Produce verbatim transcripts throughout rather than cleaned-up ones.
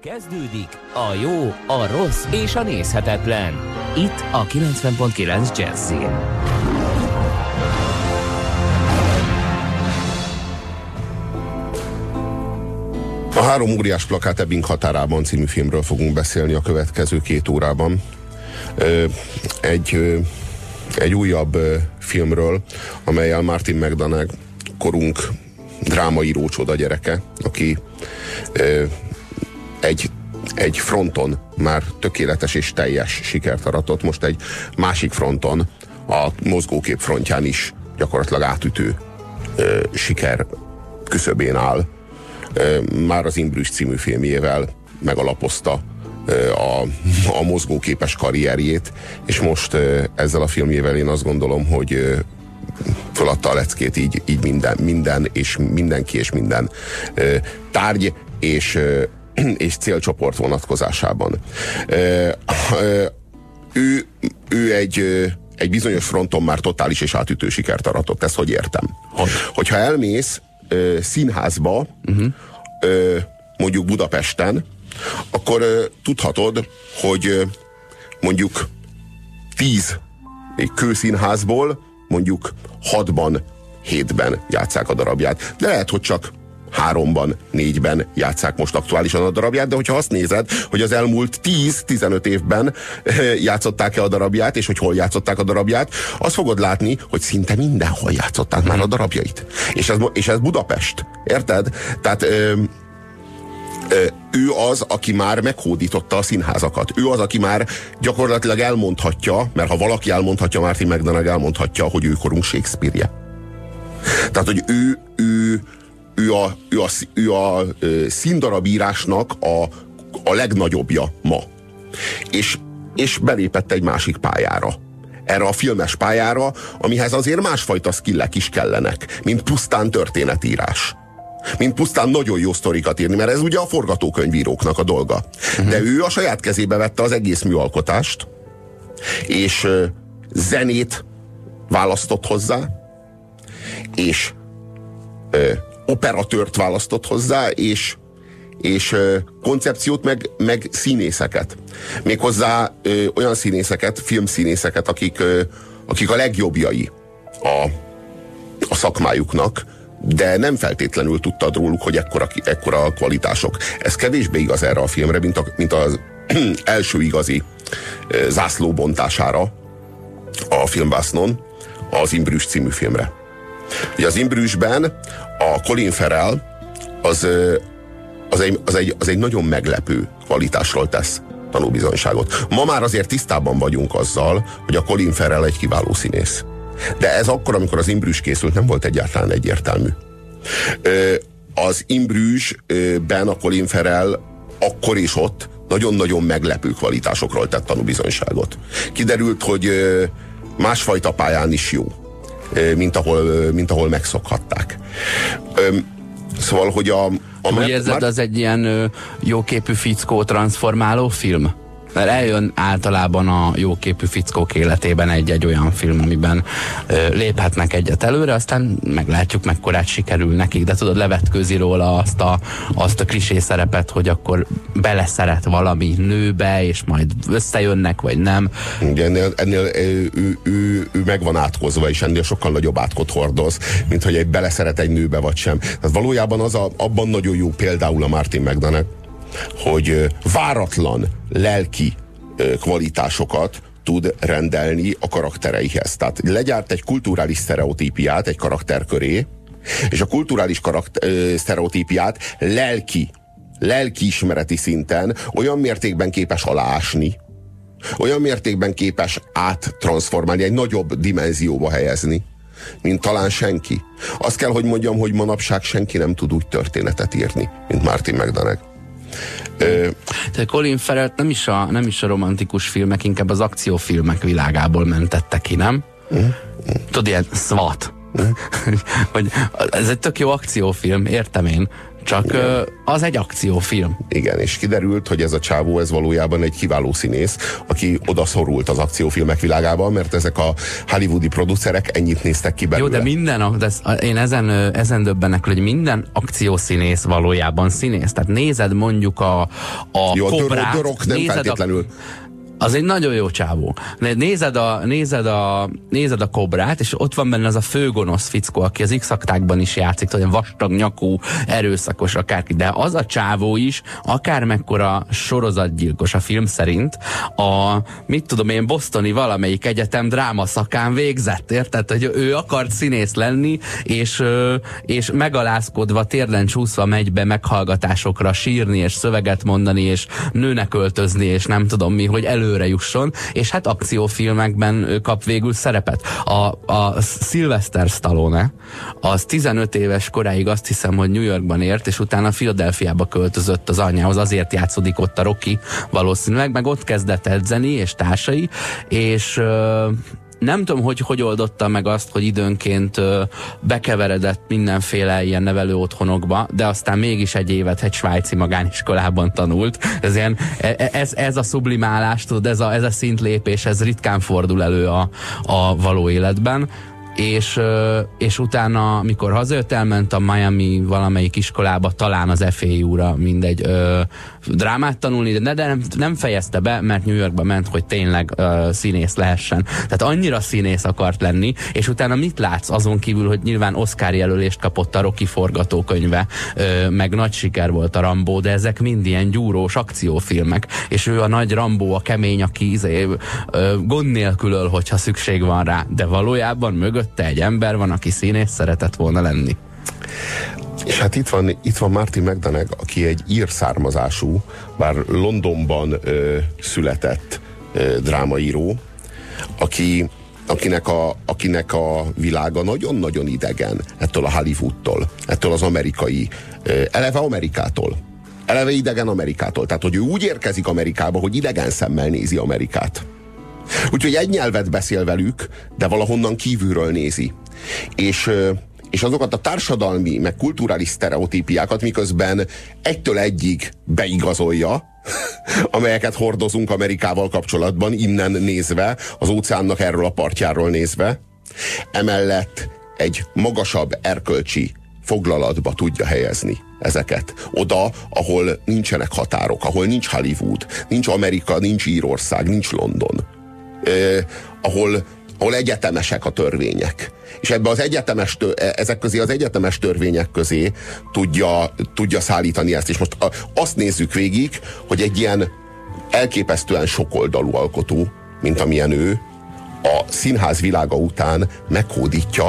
Kezdődik a jó, a rossz és a nézhetetlen. Itt a kilencven pont kilenc Jazzin. A Három óriás plakát Ebbing határában című filmről fogunk beszélni a következő két órában. Egy, egy újabb filmről, amellyel Martin McDonagh, korunk drámaíró csoda gyereke, aki egy, egy fronton már tökéletes és teljes sikert aratott, most egy másik fronton, a mozgókép frontján is gyakorlatilag átütő siker küszöbén áll. Már az Imbrüs című filmjével megalapozta a, a mozgóképes karrierjét, és most ezzel a filmjével én azt gondolom, hogy föladta a leckét így, így minden, minden, és mindenki és minden tárgy és, és célcsoport vonatkozásában. Ő, ő egy, egy bizonyos fronton már totális és átütő sikert aratott, ezt hogy értem? Hogy? Hogyha elmész színházba, uh-huh. mondjuk Budapesten, akkor tudhatod, hogy mondjuk tíz kőszínházból mondjuk hatban, hétben játsszák a darabját. De lehet, hogy csak háromban, négyben játsszák most aktuálisan a darabját, de hogyha azt nézed, hogy az elmúlt tíz-tizenöt évben játszották-e a darabját, és hogy hol játszották a darabját, azt fogod látni, hogy szinte mindenhol játszották már a darabjait. És ez, és ez Budapest. Érted? Tehát ö, ö, ő az, aki már meghódította a színházakat. Ő az, aki már gyakorlatilag elmondhatja, mert ha valaki elmondhatja, Martin McDonagh elmondhatja, hogy ő korunk Shakespeare-je. Tehát, hogy ő, ő Ő a, ő a, ő a színdarabírásnak a, a legnagyobbja ma. És, és belépett egy másik pályára. Erre a filmes pályára, amihez azért másfajta skillek is kellenek, mint pusztán történetírás. Mint pusztán nagyon jó sztorikat írni, mert ez ugye a forgatókönyvíróknak a dolga. Uh-huh. De ő a saját kezébe vette az egész műalkotást, és uh, zenét választott hozzá, és uh, operatőrt választott hozzá, és, és ö, koncepciót, meg, meg színészeket. Méghozzá ö, olyan színészeket, filmszínészeket, akik, ö, akik a legjobbjai a, a szakmájuknak, de nem feltétlenül tudtad róluk, hogy ekkora, ekkora kvalitások. Ez kevésbé igaz erre a filmre, mint, a, mint az első igazi ö, zászlóbontására a filmvásznon, az Imbrüs című filmre. Ugye az Imbrüsben a Colin Farrell az, az, egy, az, egy, az egy nagyon meglepő kvalitásról tesz tanúbizonyságot. Ma már azért tisztában vagyunk azzal, hogy a Colin Farrell egy kiváló színész. De ez akkor, amikor az Imbrüs készült, nem volt egyáltalán egyértelmű. Az Imbrüsben a Colin Farrell akkor és ott nagyon-nagyon meglepő kvalitásokról tett tanúbizonyságot. Kiderült, hogy másfajta pályán is jó, mint ahol, mint ahol megszokhatták. Szóval, hogy a... a Úgy érzed, már... az egy ilyen jóképű fickó transformáló film? Mert eljön általában a jóképű fickók életében egy-egy olyan film, amiben ö, léphetnek egyet előre, aztán meglátjuk, mekkorát sikerül nekik, de tudod, levetkőzi róla azt a, azt a klisé szerepet, hogy akkor beleszeret valami nőbe, és majd összejönnek, vagy nem. Ugye ennél, ennél ő, ő, ő, ő meg van átkozva, és ennél sokkal nagyobb átkot hordoz, mint hogy egy beleszeret egy nőbe, vagy sem. Tehát valójában az a, abban nagyon jó például a Martin McDonagh, hogy váratlan lelki kvalitásokat tud rendelni a karaktereihez. Tehát legyárt egy kulturális sztereotípiát egy karakter köré, és a kulturális karakter, sztereotípiát lelki, lelkiismereti szinten olyan mértékben képes aláásni, olyan mértékben képes áttranszformálni, egy nagyobb dimenzióba helyezni, mint talán senki. Azt kell, hogy mondjam, hogy manapság senki nem tud úgy történetet írni, mint Martin McDonagh. Ö, Te Colin Farrell nem is, a, nem is a romantikus filmek, inkább az akciófilmek világából mentette ki, nem? Mm. Tudod, ilyen SWAT. Mm. Hogy ez egy tök jó akciófilm, értem én, csak ö, az egy akciófilm. Igen, és kiderült, hogy ez a csávó, ez valójában egy kiváló színész, aki odaszorult az akciófilmek világában, mert ezek a hollywoodi producerek ennyit néztek ki belőle. Jó, de minden, de én ezen, ezen döbbenek, hogy minden akciószínész valójában színész. Tehát nézed mondjuk a, a Jó, Kobrát, a Rock nem feltétlenül. A, az egy nagyon jó csávó. Nézed a, nézed, a, nézed a Kobrát, és ott van benne az a főgonosz fickó, aki az X-aktákban is játszik, olyan vastag nyakú, erőszakos akárki, de az a csávó is, akármekkora sorozatgyilkos a film szerint, a, mit tudom én, bostoni valamelyik egyetem drámaszakán végzett, érted? Hogy ő akart színész lenni, és, és megalázkodva, térden csúszva megy be meghallgatásokra sírni, és szöveget mondani, és nőnek öltözni, és nem tudom mi, hogy elő előre jusson, és hát akciófilmekben kap végül szerepet. A, a Sylvester Stallone, az tizenöt éves koráig azt hiszem, hogy New Yorkban ért, és utána Philadelphiába költözött az anyjához, azért játszódik ott a Rocky valószínűleg, meg ott kezdett edzeni, és társai, és nem tudom, hogy hogy oldotta meg azt, hogy időnként ö, bekeveredett mindenféle ilyen nevelő otthonokba, de aztán mégis egy évet egy svájci magániskolában tanult. Ez, ilyen, ez, ez a sublimálás, tudod, ez a, ez a szintlépés, ez ritkán fordul elő a, a való életben. És, és utána, mikor hazajött, elment a Miami valamelyik iskolába, talán az F A U-ra, mindegy, ö, drámát tanulni, de, de nem, nem fejezte be, mert New Yorkba ment, hogy tényleg ö, színész lehessen. Tehát annyira színész akart lenni, és utána mit látsz azon kívül, hogy nyilván Oscar jelölést kapott a Rocky forgatókönyve, ö, meg nagy siker volt a Rambo, de ezek mind ilyen gyúrós akciófilmek, és ő a nagy Rambo, a kemény, aki izé, ö, gond nélkül öl, hogyha szükség van rá, de valójában mögött te egy ember van, aki színész szeretett volna lenni. És hát itt van, itt van Martin McDonagh, aki egy ír származású, bár Londonban ö, született ö, drámaíró, aki, akinek, a, akinek a világa nagyon-nagyon idegen ettől a Hollywoodtól, ettől az amerikai, ö, eleve Amerikától. Eleve idegen Amerikától. Tehát, hogy ő úgy érkezik Amerikába, hogy idegen szemmel nézi Amerikát. Úgyhogy egy nyelvet beszél velük, de valahonnan kívülről nézi. És, és azokat a társadalmi, meg kulturális sztereotípiákat miközben egytől egyig beigazolja, amelyeket hordozunk Amerikával kapcsolatban, innen nézve, az óceánnak erről a partjáról nézve, emellett egy magasabb erkölcsi foglalatba tudja helyezni ezeket. Oda, ahol nincsenek határok, ahol nincs Hollywood, nincs Amerika, nincs Írország, nincs London. Eh, ahol, ahol egyetemesek a törvények. És ebbe az egyetemes, ezek közé az egyetemes törvények közé tudja, tudja szállítani ezt. És most azt nézzük végig, hogy egy ilyen elképesztően sokoldalú alkotó, mint amilyen ő, a színház világa után meghódítja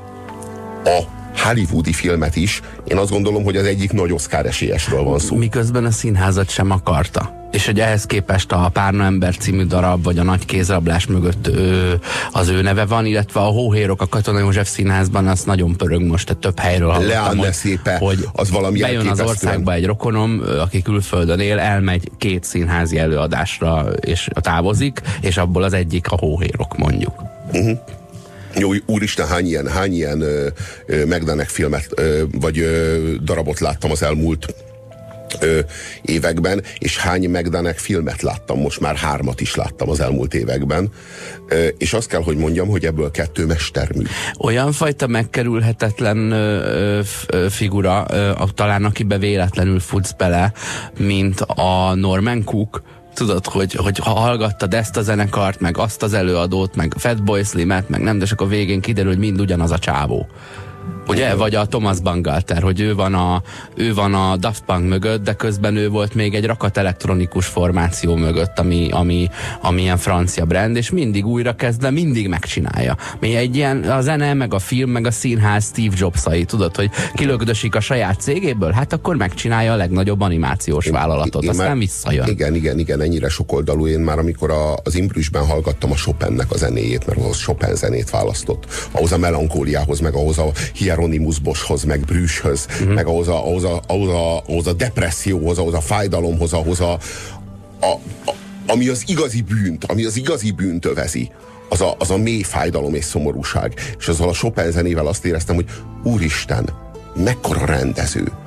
a hollywoodi filmet is. Én azt gondolom, hogy az egyik nagy Oscar esélyesről van szó. Miközben a színházat sem akarta. És hogy ehhez képest a Párna ember című darab, vagy a Nagy kézrablás mögött ő, az ő neve van, illetve a Hóhérok a Katona József Színházban, az nagyon pörög most, tehát több helyről hallottam, hogy, szépe, hogy az valami bejön az országba egy rokonom, aki külföldön él, elmegy két színházi előadásra, és távozik, és abból az egyik a Hóhérok, mondjuk. Uh-huh. Jó, úristen, hány ilyen, hány ilyen ö, ö, McDonagh filmet, ö, vagy ö, darabot láttam az elmúlt ö, években, és hány McDonagh filmet láttam, most már hármat is láttam az elmúlt években, ö, és azt kell, hogy mondjam, hogy ebből kettő mestermű. Olyan fajta megkerülhetetlen ö, ö, figura, ö, talán akibe véletlenül futsz bele, mint a Norman Cook. Tudod, hogy, hogy ha hallgattad ezt a zenekart, meg azt az előadót, meg Fatboy Slimet, meg nem, de csak a végén kiderül, hogy mind ugyanaz a csávó. Ugye? Vagy a Thomas Bangalter, hogy ő van a, ő van a Daft Punk mögött, de közben ő volt még egy rakat elektronikus formáció mögött, ami, ami, ami ilyen francia brand, és mindig újra kezdve, mindig megcsinálja. Mi egy ilyen, a zene, meg a film, meg a színház Steve Jobs-ai, tudod, hogy kilögdösik a saját cégéből, hát akkor megcsinálja a legnagyobb animációs vállalatot, én, én aztán már, visszajön. Igen, igen, igen, ennyire sokoldalú. Én már amikor a, az Imbrüsben hallgattam a Chopinnek a zenéjét, mert ahhoz Chopin zenét választott, ahhoz a melankóliához, meg ahhoz a Hieronymus Boschhoz, meg Brüshöz, uh-huh. meg ahhoz a, ahhoz, a, ahhoz, a, ahhoz a depresszióhoz, ahhoz a fájdalomhoz, ahhoz a, a, a ami az igazi bűnt, ami az igazi bűnt övezi, az a, az a mély fájdalom és szomorúság. És azzal a Chopin zenével azt éreztem, hogy úristen, mekkora rendező,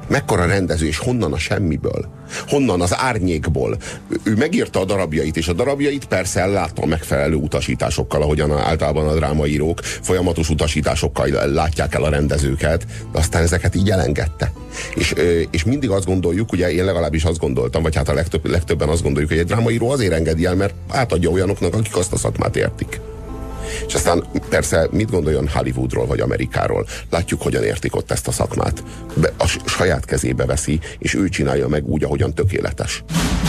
Mekkora rendező, és honnan a semmiből? Honnan az árnyékból? Ő megírta a darabjait, és a darabjait persze ellátta a megfelelő utasításokkal, ahogyan általában a drámaírók folyamatos utasításokkal látják el a rendezőket, de aztán ezeket így elengedte. És, és mindig azt gondoljuk, ugye én legalábbis azt gondoltam, vagy hát a legtöbb, legtöbben azt gondoljuk, hogy egy drámaíró azért engedi el, mert átadja olyanoknak, akik azt a szakmát értik. És aztán persze mit gondoljon Hollywoodról vagy Amerikáról? Látjuk, hogyan értik ott ezt a szakmát. Be, a saját kezébe veszi, és ő csinálja meg úgy, ahogyan tökéletes.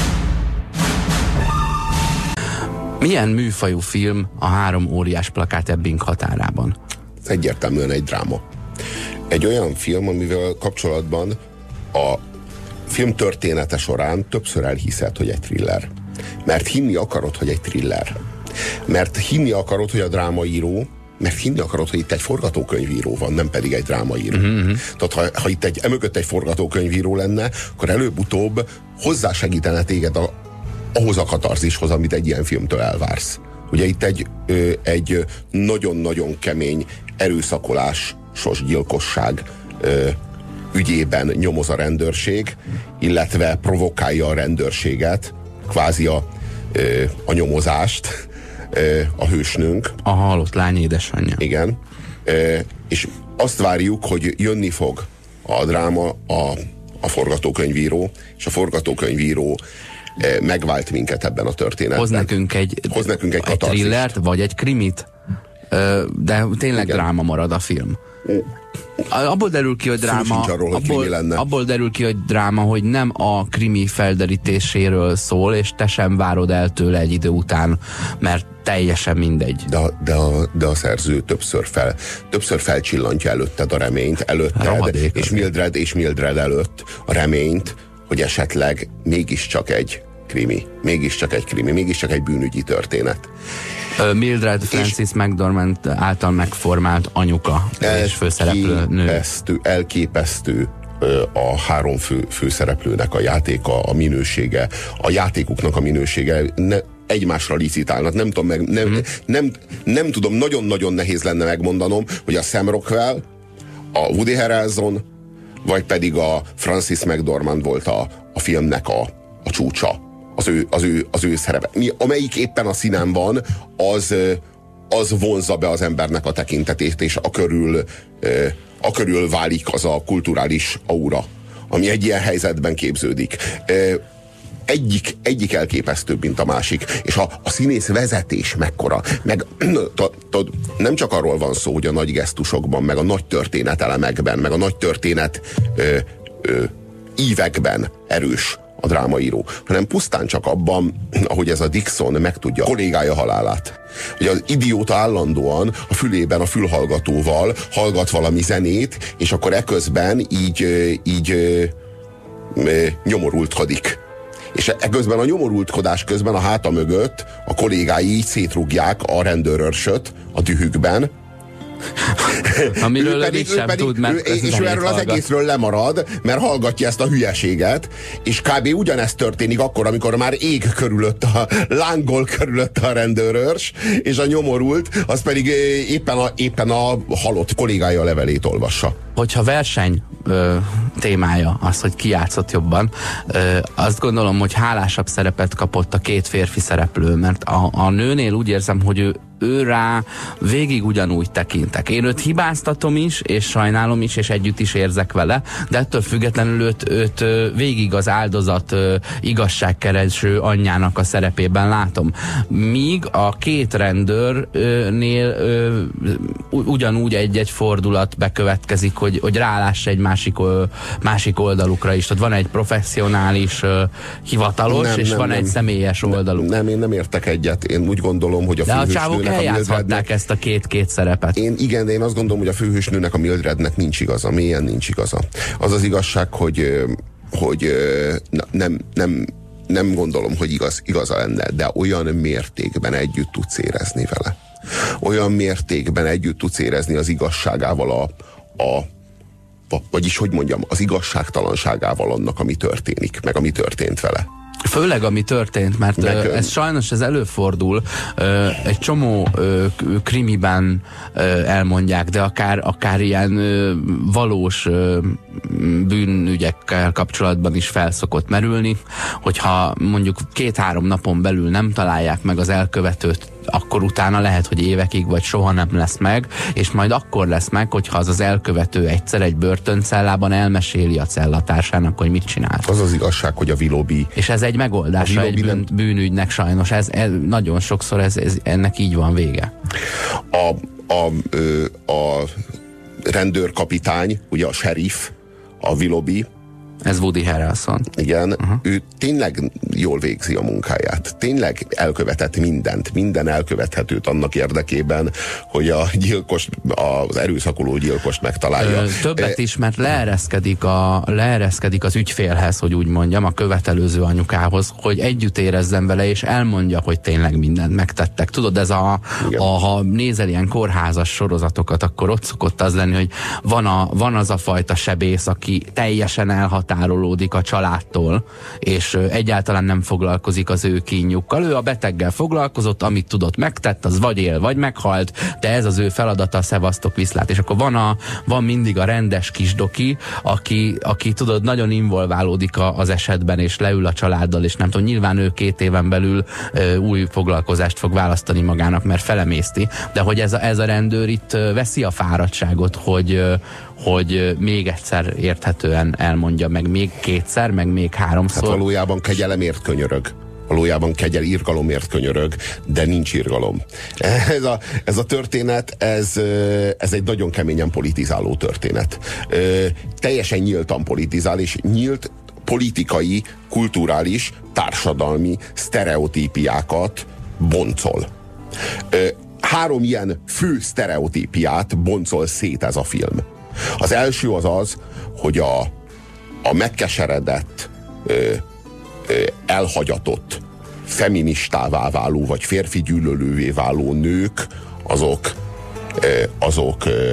Milyen műfajú film a Három óriás plakát Ebbing határában? Ez egyértelműen egy dráma. Egy olyan film, amivel kapcsolatban a film története során többször elhiszed, hogy egy thriller. Mert hinni akarod, hogy egy thriller. Mert hinni akarod, hogy a drámaíró, mert hinni akarod, hogy itt egy forgatókönyvíró van, nem pedig egy drámaíró. Uh-huh. Tehát ha, ha itt egy, emögött egy forgatókönyvíró lenne, akkor előbb-utóbb hozzásegítene téged a, ahhoz a katarzishoz, amit egy ilyen filmtől elvársz. Ugye itt egy, ö, egy nagyon-nagyon kemény erőszakolásos gyilkosság ö, ügyében nyomoz a rendőrség, illetve provokálja a rendőrséget, kvázi a, ö, a nyomozást, a hősnőnk. A halott lány édesanyja. Igen. E, és azt várjuk, hogy jönni fog a dráma, a, a forgatókönyvíró, és a forgatókönyvíró e, megvált minket ebben a történetben. Hoz nekünk egy, Hoz nekünk egy, egy thrillert, vagy egy krimit, de tényleg igen. Dráma marad a film. Abból derül ki, hogy dráma, arról, hogy abból, abból derül ki, hogy dráma, hogy nem a krimi felderítéséről szól, és te sem várod el tőle egy idő után, mert teljesen mindegy. De, a, de, a, de a szerző többször, fel, többször felcsillantja előtted a reményt, előtted, és Mildred, és Mildred előtt a reményt, hogy esetleg mégiscsak egy krimi, mégiscsak egy krimi, mégiscsak egy bűnügyi történet. Mildred Frances McDormand által megformált anyuka és főszereplő nő. Elképesztő, elképesztő a három fő, főszereplőnek a játéka, a minősége, a játékuknak a minősége, ne, egymásra licitálnak, nem tudom, meg, nem, mm. nem, nem tudom, nagyon-nagyon nehéz lenne megmondanom, hogy a Sam Rockwell, a Woody Harrelson, vagy pedig a Frances McDormand volt a, a filmnek a, a csúcsa. Az ő, az ő, az ő szerepe. Mi, amelyik éppen a színen van, az, az vonzza be az embernek a tekintetét, és a körül, a körül válik az a kulturális aura, ami egy ilyen helyzetben képződik. Egyik, egyik elképesztőbb, mint a másik. És a, a színész vezetés mekkora. Meg tudod, nem csak arról van szó, hogy a nagy gesztusokban, meg a nagy történetelemekben, meg a nagy történet ö, ö, ívekben erős a drámaíró, hanem pusztán csak abban, ahogy ez a Dixon megtudja a kollégája halálát. Hogy az idióta állandóan a fülében a fülhallgatóval hallgat valami zenét, és akkor eközben így, így nyomorultkodik. És eközben a nyomorultkodás közben a háta mögött a kollégái így szétrúgják a rendőrőrsöt a dühükben, amiről ő pedig, sem pedig, tud meg. Ő, és ő erről az egészről lemarad, mert hallgatja ezt a hülyeséget, és kb. Ugyanezt történik akkor, amikor már ég körülött a, lángol körülött a rendőrőrs, és a nyomorult, az pedig éppen a, éppen a halott kollégája levelét olvassa. Hogyha verseny ö, témája az, hogy ki játszott jobban, ö, azt gondolom, hogy hálásabb szerepet kapott a két férfi szereplő, mert a, a nőnél úgy érzem, hogy ő ő rá végig ugyanúgy tekintek. Én őt hibáztatom is, és sajnálom is, és együtt is érzek vele, de ettől függetlenül őt, őt végig az áldozat igazságkereső anyjának a szerepében látom. Míg a két rendőrnél ugyanúgy egy-egy fordulat bekövetkezik, hogy, hogy rálássa egy másik, másik oldalukra is. Tehát van egy professzionális hivatalos, nem, és nem, van nem, egy személyes oldaluk. Nem, nem, én nem értek egyet. Én úgy gondolom, hogy a főhősnőnek eljátszhatták ezt a két-két szerepet. Én igen, de én azt gondolom, hogy a főhősnőnek, a Mildrednek nincs igaza, mélyen nincs igaza. Az az igazság, hogy, hogy na, nem, nem, nem gondolom, hogy igaz, igaza lenne, de olyan mértékben együtt tudsz érezni vele. Olyan mértékben együtt tudsz érezni az igazságával a, a vagyis, hogy mondjam, az igazságtalanságával annak, ami történik, meg ami történt vele. Főleg ami történt, mert Nekem. ez sajnos ez előfordul, egy csomó krimiben elmondják, de akár, akár ilyen valós bűnügyekkel kapcsolatban is fel szokott merülni, hogyha mondjuk két-három napon belül nem találják meg az elkövetőt, akkor utána lehet, hogy évekig vagy soha nem lesz meg, és majd akkor lesz meg, hogyha az az elkövető egyszer egy börtöncellában elmeséli a cellatársának, hogy mit csinált. Az az igazság, hogy a Willoughby... És ez egy megoldása egy bűn, bűnügynek sajnos. Ez, ez, nagyon sokszor ez, ez, ennek így van vége. A, a, a, a rendőrkapitány, ugye a sheriff, a Willoughby, ez Woody Harrelson. Igen, uh-huh. Ő tényleg jól végzi a munkáját. Tényleg elkövetett mindent, minden elkövethetőt annak érdekében, hogy a gyilkos, az erőszakoló gyilkost megtalálja. Ö, többet is, mert leereszkedik, a, leereszkedik az ügyfélhez, hogy úgy mondjam, a követelőző anyukához, hogy együtt érezzen vele, és elmondja, hogy tényleg mindent megtettek. Tudod, ez a, a ha nézel ilyen kórházas sorozatokat, akkor ott szokott az lenni, hogy van, a, van az a fajta sebész, aki teljesen elhat tárolódik a családtól, és egyáltalán nem foglalkozik az ő kínjukkal. Ő a beteggel foglalkozott, amit tudott, megtett, az vagy él, vagy meghalt, de ez az ő feladata, szevasztok, viszlát. És akkor van, a, van mindig a rendes kisdoki, aki, aki tudod, nagyon involválódik a, az esetben, és leül a családdal, és nem tudom, nyilván ő két éven belül ö, új foglalkozást fog választani magának, mert felemészti, de hogy ez a, ez a rendőr itt ö, veszi a fáradtságot, hogy ö, hogy még egyszer érthetően elmondja, meg még kétszer, meg még háromszor. Hát valójában kegyelemért könyörög. Valójában kegyel, irgalomért könyörög, de nincs irgalom. Ez a, ez a történet, ez, ez egy nagyon keményen politizáló történet. Teljesen nyíltan politizál, és nyílt politikai, kulturális, társadalmi sztereotípiákat boncol. Három ilyen fő sztereotípiát boncol szét ez a film. Az első az az, hogy a, a megkeseredett, ö, ö, elhagyatott, feministává váló, vagy férfi gyűlölővé váló nők, azok, ö, azok ö,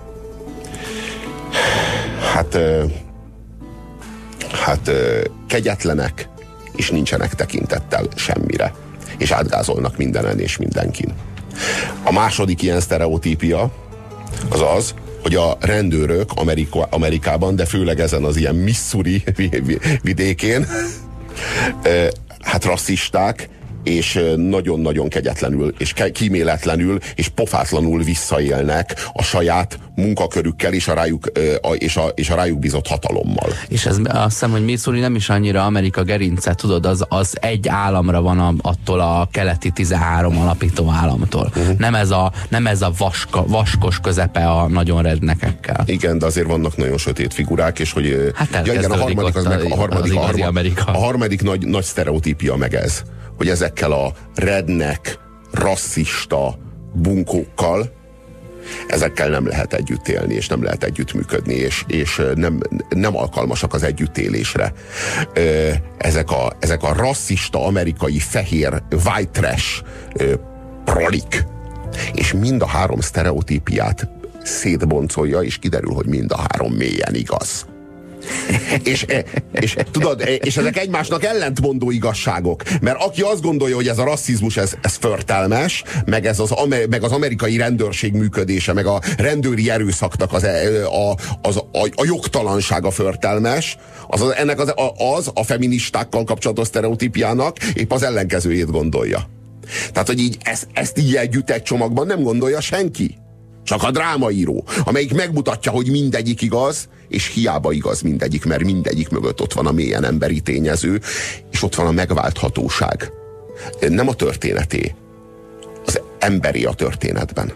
hát, ö, hát ö, kegyetlenek, és nincsenek tekintettel semmire, és átgázolnak mindenen és mindenkin. A második ilyen sztereotípia az az, hogy a rendőrök Amerika, Amerikában, de főleg ezen az ilyen Missouri vidékén, hát rasszisták, és nagyon-nagyon kegyetlenül, és kíméletlenül, és pofátlanul visszaélnek a saját munkakörükkel, és a rájuk, és a, és a rájuk bízott hatalommal. És ez azt hiszem, hogy Missouri nem is annyira Amerika gerince, tudod, az, az egy államra van a, attól a keleti tizenhárom alapító államtól. Uh-huh. Nem ez a, nem ez a vaska, vaskos közepe a nagyon rednekekkel. Igen, de azért vannak nagyon sötét figurák, és hogy hát ja, igen, a harmadik az meg, a harmadik, az a harmadik, a harmadik nagy, nagy sztereotípia meg ez, hogy ezekkel a redneck, rasszista bunkókkal, ezekkel nem lehet együtt élni, és nem lehet együtt működni, és, és nem, nem alkalmasak az együttélésre. Ezek a, ezek a rasszista, amerikai, fehér, white trash prolik. És mind a három sztereotípiát szétboncolja, és kiderül, hogy mind a három mélyen igaz. és, és tudod, és ezek egymásnak ellentmondó igazságok, mert aki azt gondolja, hogy ez a rasszizmus, ez, ez förtelmes, meg, ez az, meg az amerikai rendőrség működése, meg a rendőri erőszaknak az, a, az, a, a jogtalansága förtelmes, az, az ennek az, az a feministákkal kapcsolatos sztereotípiának épp az ellenkezőjét gondolja. Tehát, hogy így ezt, ezt így együtt egy csomagban nem gondolja senki. Csak a drámaíró, amelyik megmutatja, hogy mindegyik igaz, és hiába igaz mindegyik, mert mindegyik mögött ott van a mélyen emberi tényező, és ott van a megválthatóság. Nem a történeté, az emberi a történetben.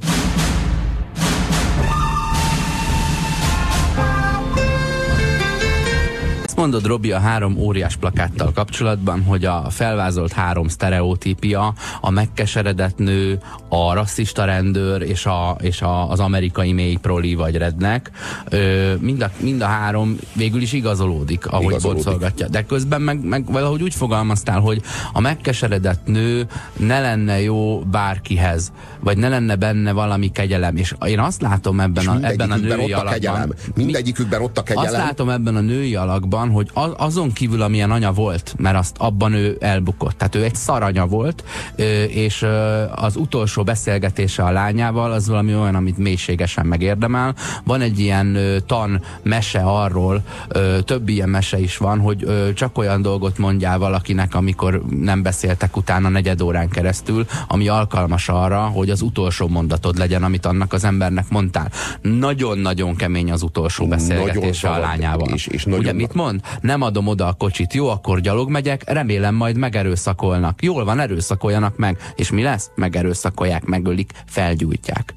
Mondod, Robi, a három óriás plakáttal kapcsolatban, hogy a felvázolt három sztereotípia, a megkeseredett nő, a rasszista rendőr és, a, és a, az amerikai mély proli vagy redneck, ö, mind, a, mind a három végül is igazolódik, ahogy boncolgatja. De közben meg, meg valahogy úgy fogalmaztál, hogy a megkeseredett nő ne lenne jó bárkihez, vagy ne lenne benne valami kegyelem. És én azt látom ebben a, ebben a női alakban. Mindegyikükben ott a kegyelem. Azt látom ebben a női alakban, van, hogy az, azon kívül, amilyen anya volt, mert azt abban ő elbukott. Tehát ő egy szaranya volt, és az utolsó beszélgetése a lányával az valami olyan, amit mélységesen megérdemel. Van egy ilyen tan mese arról, több ilyen mese is van, hogy csak olyan dolgot mondjál valakinek, amikor nem beszéltek utána negyed órán keresztül, ami alkalmas arra, hogy az utolsó mondatod legyen, amit annak az embernek mondtál. Nagyon-nagyon kemény az utolsó beszélgetése a lányával. És, és ugye mit mond? Nem adom oda a kocsit, jó, akkor gyalog megyek, remélem majd megerőszakolnak. Jól van, erőszakoljanak meg. És mi lesz? Megerőszakolják, megölik, felgyújtják.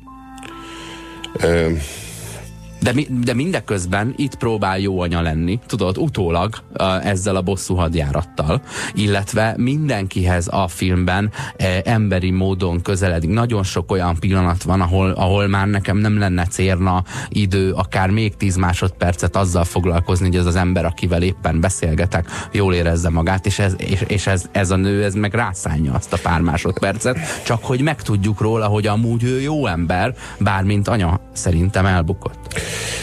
Ö... De, mi, de mindeközben itt próbál jó anya lenni, tudod, utólag uh, ezzel a bosszú hadjárattal, illetve mindenkihez a filmben eh, emberi módon közeledik. Nagyon sok olyan pillanat van, ahol, ahol már nekem nem lenne cérna idő, akár még tíz másodpercet azzal foglalkozni, hogy ez az ember, akivel éppen beszélgetek, jól érezze magát, és ez, és, és ez, ez a nő, ez meg rászánja azt a pár másodpercet, csak hogy megtudjuk róla, hogy amúgy ő jó ember, bár mint anya szerintem elbukott.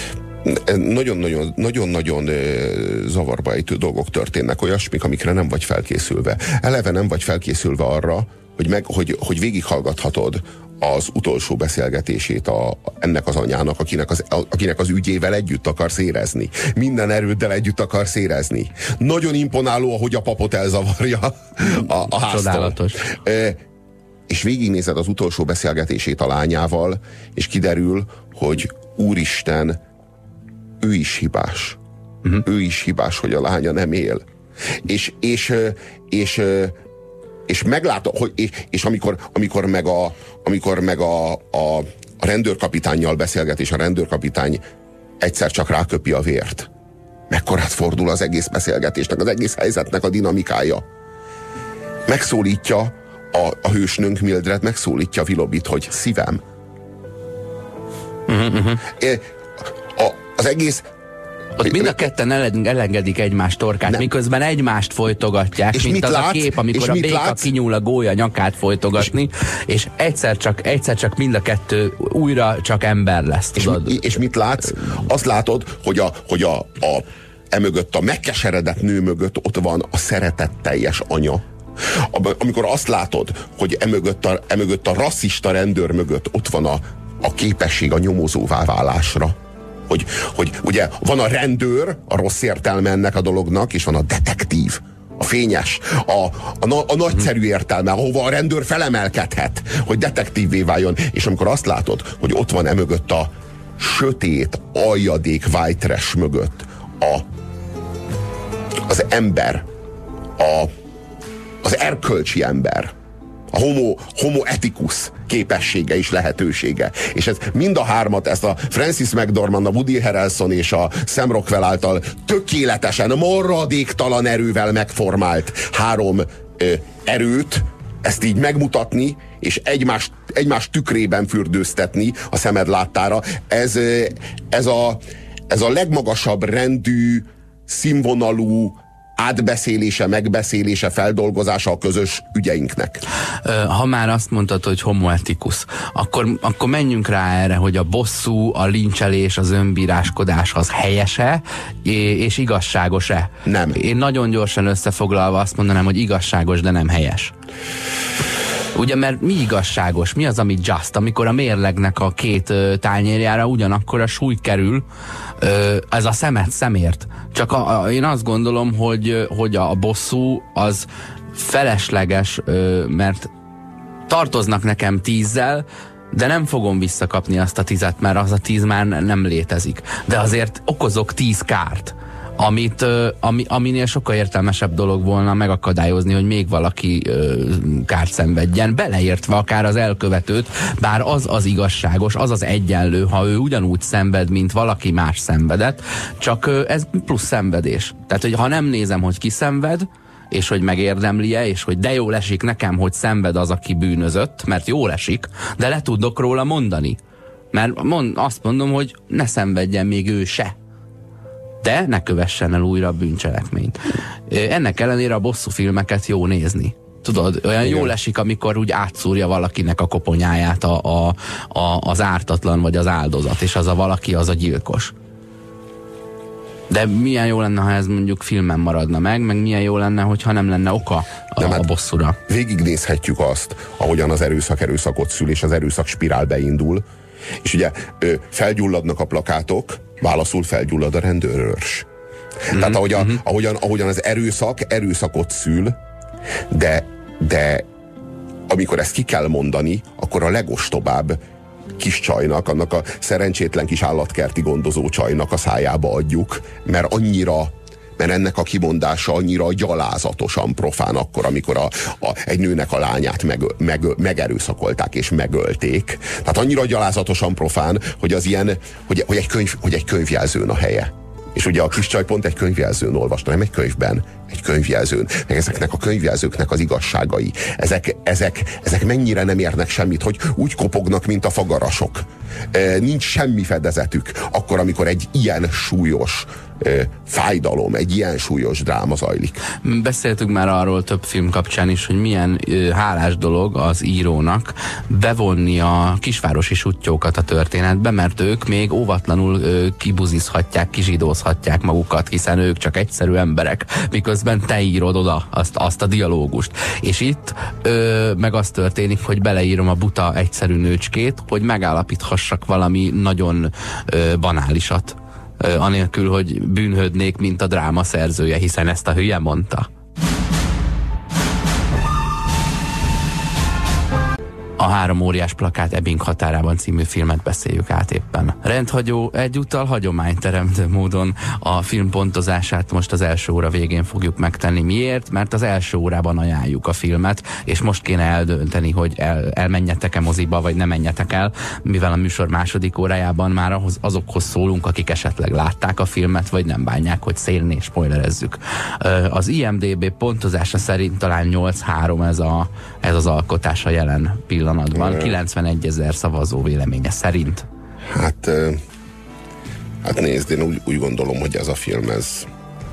Nagyon-nagyon zavarba ejtő dolgok történnek, olyasmik, amikre nem vagy felkészülve. Eleve nem vagy felkészülve arra, hogy, meg, hogy, hogy végighallgathatod az utolsó beszélgetését a, ennek az anyának, akinek az, akinek az ügyével együtt akarsz érezni. Minden erőddel együtt akarsz érezni. Nagyon imponáló, ahogy a papot elzavarja a, a háztól. Csodálatos. E, és végignézed az utolsó beszélgetését a lányával, és kiderül, hogy úristen, ő is hibás. Uh-huh. Ő is hibás, hogy a lánya nem él. És, és, és, és meglátod, hogy, és, és amikor, amikor meg, a, amikor meg a, a, a rendőrkapitánnyal beszélget, és a rendőrkapitány egyszer csak ráköpi a vért. Mekkorát fordul az egész beszélgetésnek, az egész helyzetnek a dinamikája. Megszólítja a, a hősnőnk Mildred, megszólítja Willobit, hogy szívem. Uh-huh, uh-huh. A, az egész... Ott mind a ketten elengedik egymást torkát, nem. Miközben egymást folytogatják, és mint az látsz? A kép, amikor a béka látsz? kinyúl a gólya nyakát folytogatni, és, és egyszer, csak, egyszer csak mind a kettő újra csak ember lesz, tudod? És, és mit látsz? Azt látod, hogy a, hogy a, a emögött, a megkeseredett nő mögött ott van a szeretetteljes anya. Amikor azt látod, hogy emögött a, emögött a rasszista rendőr mögött ott van a, a képesség a nyomozóvá válásra. Hogy, hogy ugye van a rendőr, a rossz értelme ennek a dolognak, és van a detektív, a fényes, a, a, a nagyszerű értelme, ahova a rendőr felemelkedhet, hogy detektívvé váljon. És amikor azt látod, hogy ott van emögött a sötét, aljadék white trash mögött a, az ember, a, az erkölcsi ember, a homo, homo ethicus képessége és lehetősége. És ez mind a hármat, ezt a Francis McDormand, a Woody Harrelson és a Sam Rockwell által tökéletesen, maradéktalan erővel megformált három ö, erőt, ezt így megmutatni, és egymás, egymás tükrében fürdőztetni a szemed láttára. Ez, ez, a, ez a legmagasabb rendű, színvonalú átbeszélése, megbeszélése, feldolgozása a közös ügyeinknek. Ha már azt mondtad, hogy homo ethicus, akkor, akkor menjünk rá erre, hogy a bosszú, a lincselés, az önbíráskodás az helyese és igazságos-e? Nem. Én nagyon gyorsan összefoglalva azt mondanám, hogy igazságos, de nem helyes. Ugye, mert mi igazságos? Mi az, ami just? Amikor a mérlegnek a két ö, tányérjára ugyanakkor a súly kerül, ö, ez a szemet szemért. Csak a, a, én azt gondolom, hogy, hogy a bosszú az felesleges, ö, mert tartoznak nekem tízzel, de nem fogom visszakapni azt a tízet, mert az a tíz már nem létezik. De azért okozok tíz kárt. Amit, ami, aminél sokkal értelmesebb dolog volna megakadályozni, hogy még valaki ö, kárt szenvedjen, beleértve akár az elkövetőt, bár az az igazságos, az az egyenlő, ha ő ugyanúgy szenved, mint valaki más szenvedett, csak ö, ez plusz szenvedés. Tehát, hogy ha nem nézem, hogy ki szenved, és hogy megérdemli-e, és hogy de jól esik nekem, hogy szenved az, aki bűnözött, mert jól esik, de le tudok róla mondani. Mert mond, azt mondom, hogy ne szenvedjen még ő se. De ne kövessen el újra a bűncselekményt. Ennek ellenére a bosszú filmeket jó nézni. Tudod, olyan igen. Jól esik, amikor úgy átszúrja valakinek a koponyáját a, a, a, az ártatlan vagy az áldozat, és az a valaki az a gyilkos. De milyen jó lenne, ha ez mondjuk filmen maradna meg, meg milyen jó lenne, hogyha nem lenne oka a, nem, hát a bosszúra. Végignézhetjük azt, ahogyan az erőszak erőszakot szül, és az erőszak spirál beindul. És ugye felgyulladnak a plakátok, válaszul felgyullad a rendőrőrs. Mm-hmm. Tehát ahogy a, mm-hmm. ahogyan, ahogyan az erőszak erőszakot szül, de, de amikor ezt ki kell mondani, akkor a legostobább kis csajnak, annak a szerencsétlen kis állatkerti gondozó csajnak a szájába adjuk, mert annyira, mert ennek a kimondása annyira gyalázatosan profán akkor, amikor a, a, egy nőnek a lányát meg, meg, megerőszakolták és megölték. Tehát annyira gyalázatosan profán, hogy az ilyen, hogy, hogy, egy, könyv, hogy egy könyvjelzőn a helye. És ugye a kis csaj pont egy könyvjelzőn olvasta, nem egy könyvben, egy könyvjelzőn. Meg ezeknek a könyvjelzőknek az igazságai. Ezek, ezek, ezek mennyire nem érnek semmit, hogy úgy kopognak, mint a fagarasok. E, nincs semmi fedezetük. Akkor, amikor egy ilyen súlyos e, fájdalom, egy ilyen súlyos dráma zajlik. Beszéltünk már arról több film kapcsán is, hogy milyen ö, hálás dolog az írónak bevonni a kisvárosi suttyókat a történetbe, mert ők még óvatlanul ö, kibuzizhatják, kizsidózhatják magukat, hiszen ők csak egyszerű emberek, miközben te írod oda azt, azt a dialógust. És itt ö, meg az történik, hogy beleírom a buta egyszerű nőcskét, hogy megállapíthassak valami nagyon ö, banálisat. Ö, anélkül, hogy bűnhődnék, mint a dráma szerzője, hiszen ezt a hülye mondta. A Három óriás plakát Ebbing határában című filmet beszéljük át éppen. Rendhagyó, egyúttal hagyományteremtő módon a film pontozását most az első óra végén fogjuk megtenni. Miért? Mert az első órában ajánljuk a filmet, és most kéne eldönteni, hogy el, elmenjetek-e moziba, vagy nem menjetek el, mivel a műsor második órájában már ahhoz, azokhoz szólunk, akik esetleg látták a filmet, vagy nem bánják, hogy szélné spoilerezzük. Az I M D B pontozása szerint talán nyolc három ez, a, ez az alkotás a jelen pillanatban. kilencvenegy ezer szavazó véleménye szerint. Hát, hát nézd, én úgy, úgy gondolom, hogy ez a film, ez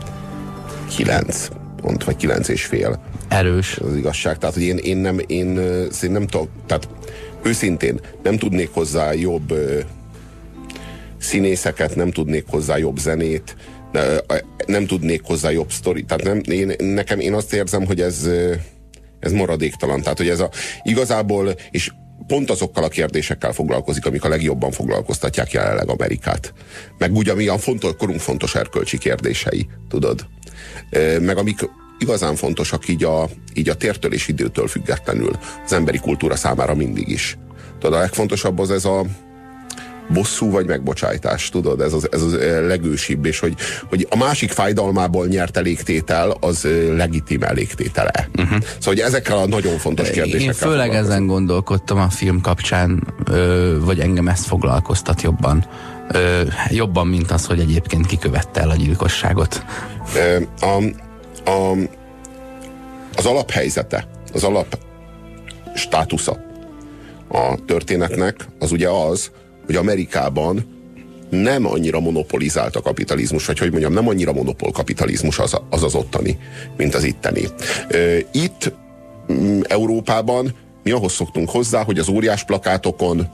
kilenc pont, vagy kilenc és fél. Erős. Ez az igazság. Tehát, hogy én, én nem, én, én nem tudom, tehát őszintén nem tudnék hozzá jobb ö, színészeket, nem tudnék hozzá jobb zenét, ne, nem tudnék hozzá jobb sztori. Tehát nem, én, nekem én azt érzem, hogy ez ez maradéktalan. Tehát, hogy ez a igazából, és pont azokkal a kérdésekkel foglalkozik, amik a legjobban foglalkoztatják jelenleg Amerikát. Meg úgy, ami a fontos, korunk fontos erkölcsi kérdései, tudod? Meg amik igazán fontosak így a, így a tértől és időtől függetlenül az emberi kultúra számára mindig is. Tudod, a legfontosabb az ez a bosszú vagy megbocsájtás, tudod, ez az, ez az legősibb, és hogy, hogy a másik fájdalmából nyert elégtétel, az legitim elégtétele. Uh-huh. Szóval, hogy ezekkel a nagyon fontos kérdésekkel Én főleg ezen gondolkodtam a film kapcsán, ö, vagy engem ezt foglalkoztat jobban. Ö, jobban, mint az, hogy egyébként kikövette el a gyilkosságot. A, a, az alaphelyzete, az alap státusza a történetnek, az ugye az, hogy Amerikában nem annyira monopolizált a kapitalizmus, vagy hogy mondjam, nem annyira monopolkapitalizmus az, az az ottani, mint az itteni. Itt Európában mi ahhoz szoktunk hozzá, hogy az óriás plakátokon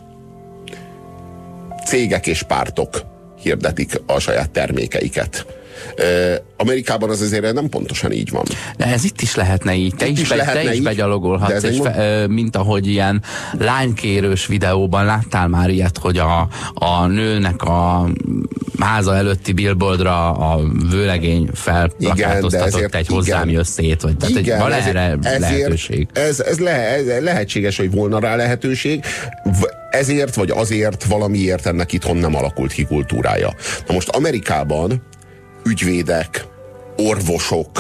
cégek és pártok hirdetik a saját termékeiket. Amerikában az azért nem pontosan így van. De ez itt is lehetne így. Te itt is, is, be, te is begyalogolhatsz, és fe, mint ahogy ilyen lánykérős videóban láttál már ilyet, hogy a, a nőnek a háza előtti billboardra a vőlegény felplakátoztatott egy hozzám jössz szét, vagy tehát igen, van ezért, erre ezért, lehetőség. Ez, ez, le, ez lehetséges, hogy volna rá lehetőség, ezért vagy azért valamiért ennek itthon nem alakult ki kultúrája. Na most Amerikában ügyvédek, orvosok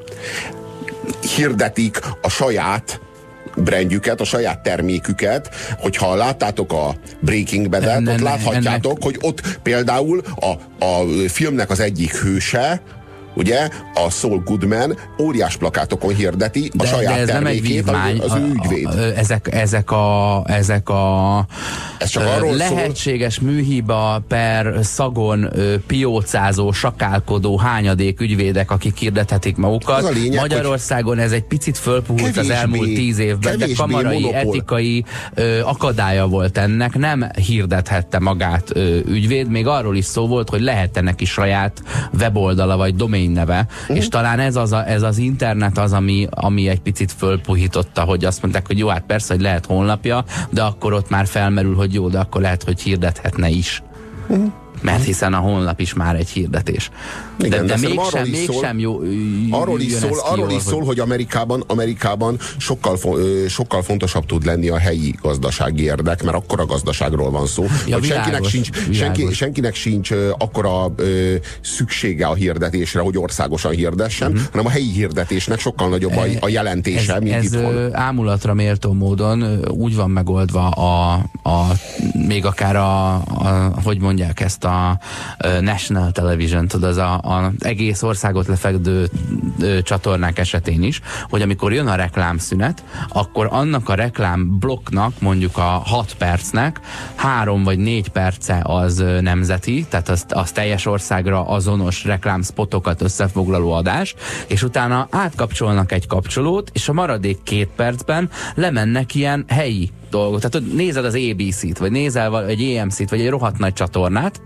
hirdetik a saját brandjüket, a saját terméküket, hogyha láttátok a Breaking Bad-et, ott láthatjátok, ennek... hogy ott például a, a filmnek az egyik hőse ugye a Saul Goodman óriás plakátokon hirdeti a de, saját de ez termékét, nem egy vívmány, az ő ügyvéd. A, a, ezek, ezek a, ezek a ez csak arról lehetséges szól, műhiba per szagon piócázó, sakálkodó hányadék ügyvédek, akik hirdethetik magukat. Az a lényeg, Magyarországon ez egy picit fölpuhult kevésbé, az elmúlt tíz évben, de kamarai, monopól. etikai ö, akadálya volt ennek, nem hirdethette magát ö, ügyvéd, még arról is szó volt, hogy lehet neki saját weboldala vagy domain neve, uh-huh. és talán ez az, a, ez az internet az, ami, ami egy picit fölpuhította, hogy azt mondták, hogy jó, hát persze, hogy lehet honlapja, de akkor ott már felmerül, hogy jó, de akkor lehet, hogy hirdethetne is. Uh-huh. Mert hiszen a honlap is már egy hirdetés. Igen, de, de de mégsem, mégsem jó. Arról is szól, arról is szól, hogy Amerikában, Amerikában sokkal, sokkal fontosabb tud lenni a helyi gazdasági érdek, mert akkora gazdaságról van szó, ja, hogy világos, senkinek sincs, senki, senkinek sincs akkora ö, szüksége a hirdetésre, hogy országosan hirdessen, uh-huh. hanem a helyi hirdetésnek sokkal nagyobb a, a jelentése, ez, mint ez itthon. ámulatra méltó módon úgy van megoldva a, a még akár a, a hogy mondják ezt a National Television, tudod, az a, a egész országot lefekvő csatornák esetén is, hogy amikor jön a reklámszünet, akkor annak a reklámblokknak, mondjuk a hat percnek három vagy négy perce az nemzeti, tehát az, az teljes országra azonos reklámspotokat összefoglaló adás, és utána átkapcsolnak egy kapcsolót, és a maradék két percben lemennek ilyen helyi dolgok. Tehát nézed az á bé cét, vagy nézel egy á em cét, vagy egy rohadt nagy csatornát,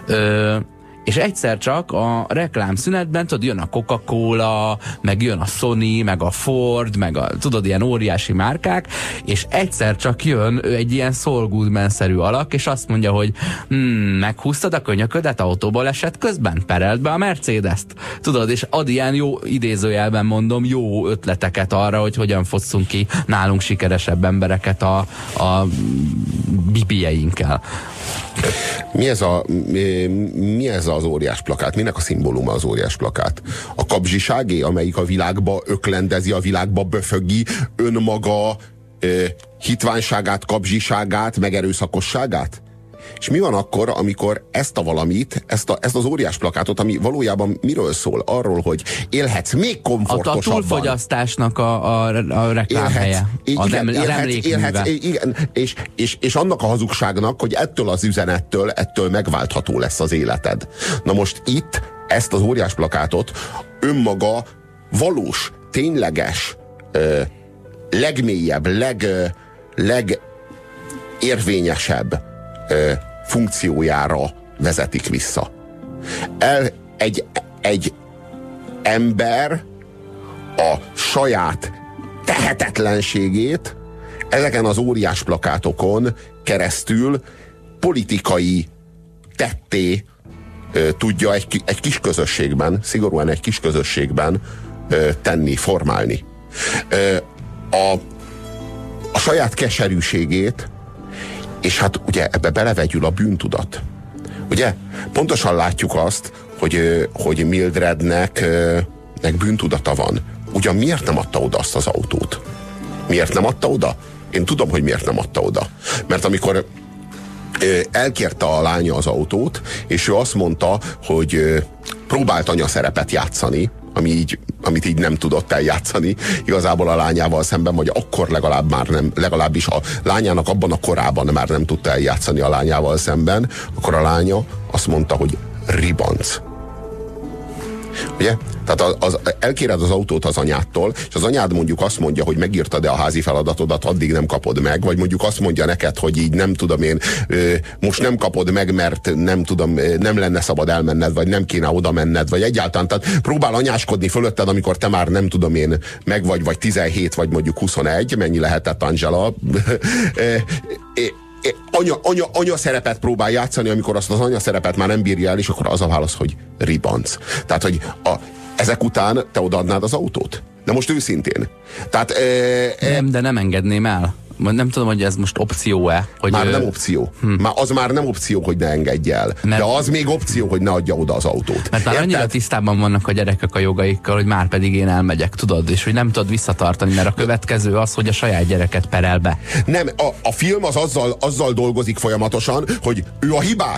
ö, és egyszer csak a reklámszünetben, tudod, jön a Coca-Cola, meg jön a Sony, meg a Ford, meg a, tudod, ilyen óriási márkák, és egyszer csak jön egy ilyen Saul Goodman-szerű alak, és azt mondja, hogy hmm, meghúztad a könyöködet, autóból esett közben, perelt be a Mercedes-t. Tudod, és ad ilyen jó, idézőjelben mondom, jó ötleteket arra, hogy hogyan fosszunk ki nálunk sikeresebb embereket a, a bibieinkkel. Mi ez, a, mi, mi ez az óriás plakát? Minek a szimbóluma az óriás plakát? A kapzsiságé, amelyik a világba öklendezi, a világba böfögi önmaga ö, hitványságát, kapzsiságát, meg erőszakosságát? És mi van akkor, amikor ezt a valamit, ezt, a, ezt az óriás plakátot, ami valójában miről szól? Arról, hogy élhetsz még komfortosabban. A, a túlfogyasztásnak a, a, a reklámhelye. Élhetsz, igen, nem, élhetsz, élhetsz, igen, és, és, és annak a hazugságnak, hogy ettől az üzenettől, ettől megváltható lesz az életed. Na most itt ezt az óriás plakátot önmaga valós, tényleges, legmélyebb, leg, legérvényesebb funkciójára vezetik vissza. El, egy, egy ember a saját tehetetlenségét ezeken az óriás plakátokon keresztül politikai tetté ö, tudja egy, egy kis közösségben, szigorúan egy kis közösségben ö, tenni, formálni. Ö, a, a saját keserűségét, és hát ugye ebbe belevegyül a bűntudat. Ugye? Pontosan látjuk azt, hogy, hogy Mildrednek nek bűntudata van. Ugyan miért nem adta oda azt az autót? Miért nem adta oda? Én tudom, hogy miért nem adta oda. Mert amikor elkérte a lánya az autót, és ő azt mondta, hogy próbált anyaszerepet játszani, ami így, amit így nem tudott eljátszani igazából a lányával szemben, vagy akkor legalább már nem, legalábbis a lányának abban a korában már nem tudta eljátszani a lányával szemben, akkor a lánya azt mondta, hogy ribanc. Ugye? Tehát az, az, elkéred az autót az anyádtól, és az anyád mondjuk azt mondja, hogy megírtad-e a házi feladatodat, addig nem kapod meg, vagy mondjuk azt mondja neked, hogy így nem tudom én, most nem kapod meg, mert nem tudom, nem lenne szabad elmenned, vagy nem kéne oda menned, vagy egyáltalán, tehát próbál anyáskodni fölötted, amikor te már nem tudom én meg vagy, vagy tizenhét, vagy mondjuk huszonegy, mennyi lehetett Angela, anya, anya, anya szerepet próbál játszani, amikor azt az anya szerepet már nem bírja el, és akkor az a válasz, hogy ribanc. Tehát, hogy a, ezek után te odaadnád az autót? De most őszintén. Tehát, e, e, nem, de nem engedném el. Nem tudom, hogy ez most opció-e. Hogy már ő... nem opció. Hm. Már az már nem opció, hogy ne engedj el. Mert... De az még opció, hogy ne adja oda az autót. Mert már annyira tisztában vannak a gyerekek a jogaikkal, hogy már pedig én elmegyek, tudod, és hogy nem tudod visszatartani, mert a következő az, hogy a saját gyereket perel be. Nem, a, a film az azzal, azzal dolgozik folyamatosan, hogy ő a hibás.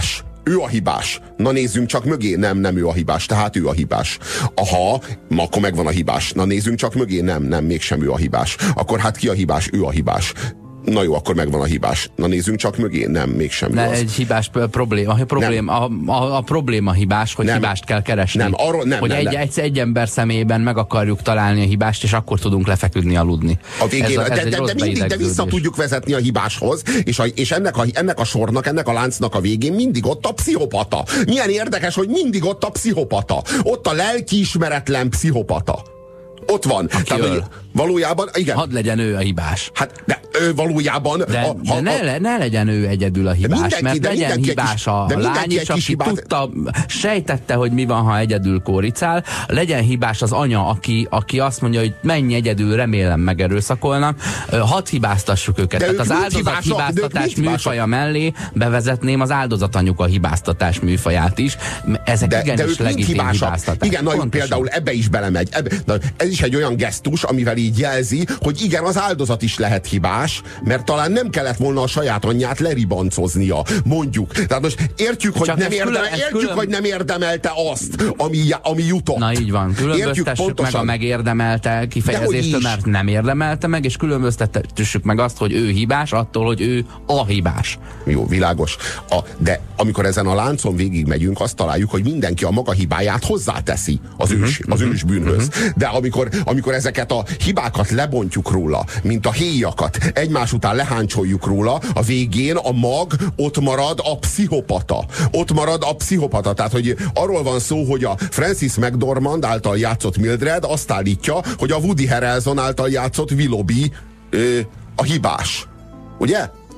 ő a hibás. Na nézzünk csak mögé, nem, nem ő a hibás, tehát ő a hibás. Aha, akkor megvan a hibás. Na nézzünk csak mögé, nem, nem, mégsem ő a hibás. Akkor hát ki a hibás? Ő a hibás. Na jó, akkor megvan a hibás. Na nézzünk csak mögé, nem, mégsem ne, ő az. Egy hibás probléma, a probléma, a, a, a probléma hibás, hogy nem. hibást kell keresni. Nem, arról, nem, hogy nem, egy, nem. Egy, egy ember személyében meg akarjuk találni a hibást, és akkor tudunk lefeküdni, aludni. A végén, ez a, ez de, de, de, mindig, de vissza tudjuk vezetni a hibáshoz, és, a, és ennek, a, ennek a sornak, ennek a láncnak a végén mindig ott a pszichopata. Milyen érdekes, hogy mindig ott a pszichopata. Ott a lelkiismeretlen pszichopata. Ott van. Tehát, hogy valójában, igen. Hadd legyen ő a hibás. Hát, de ő valójában... De, a, de ha, ne, a, ne legyen ő egyedül a hibás, mindenki, mert de legyen hibás kis, a lány is, aki hibát... tudta, sejtette, hogy mi van, ha egyedül kóricál. Legyen hibás az anya, aki, aki azt mondja, hogy menj egyedül, remélem megerőszakolnak. Hadd hibáztassuk őket. De Tehát ők az áldozat hibáztatás műfaja mellé bevezetném az áldozatanyuka hibáztatás műfaját is. Ezek de, igenis de legitim hibáztatás. Igen, na, például ebbe is belemegy. Ebbe, na, ez is egy olyan gesztus, amivel így jelzi, hogy igen, az áldozat is lehet hibás, mert talán nem kellett volna a saját anyját leribancoznia, mondjuk. Tehát most értjük, hogy, nem, érdemel, külön, értjük külön... hogy nem érdemelte azt, ami, ami jutott. Na így van, különböztessük meg a megérdemelte kifejezéstől, mert nem érdemelte meg, és különböztessük meg azt, hogy ő hibás, attól, hogy ő a hibás. Jó, világos. A, de amikor ezen a láncon végig megyünk, azt találjuk, hogy mindenki a maga hibáját hozzáteszi az, uh-huh, ős, az uh-huh, ős bűnhöz. Uh-huh. De amikor, amikor ezeket a hibákat lebontjuk róla, mint a héjakat, egymás után leháncsoljuk róla, a végén a mag ott marad a pszichopata. Ott marad a pszichopata. Tehát, hogy arról van szó, hogy a Frances McDormand által játszott Mildred azt állítja, hogy a Woody Harrelson által játszott Willoughby ö, a hibás. Ugye?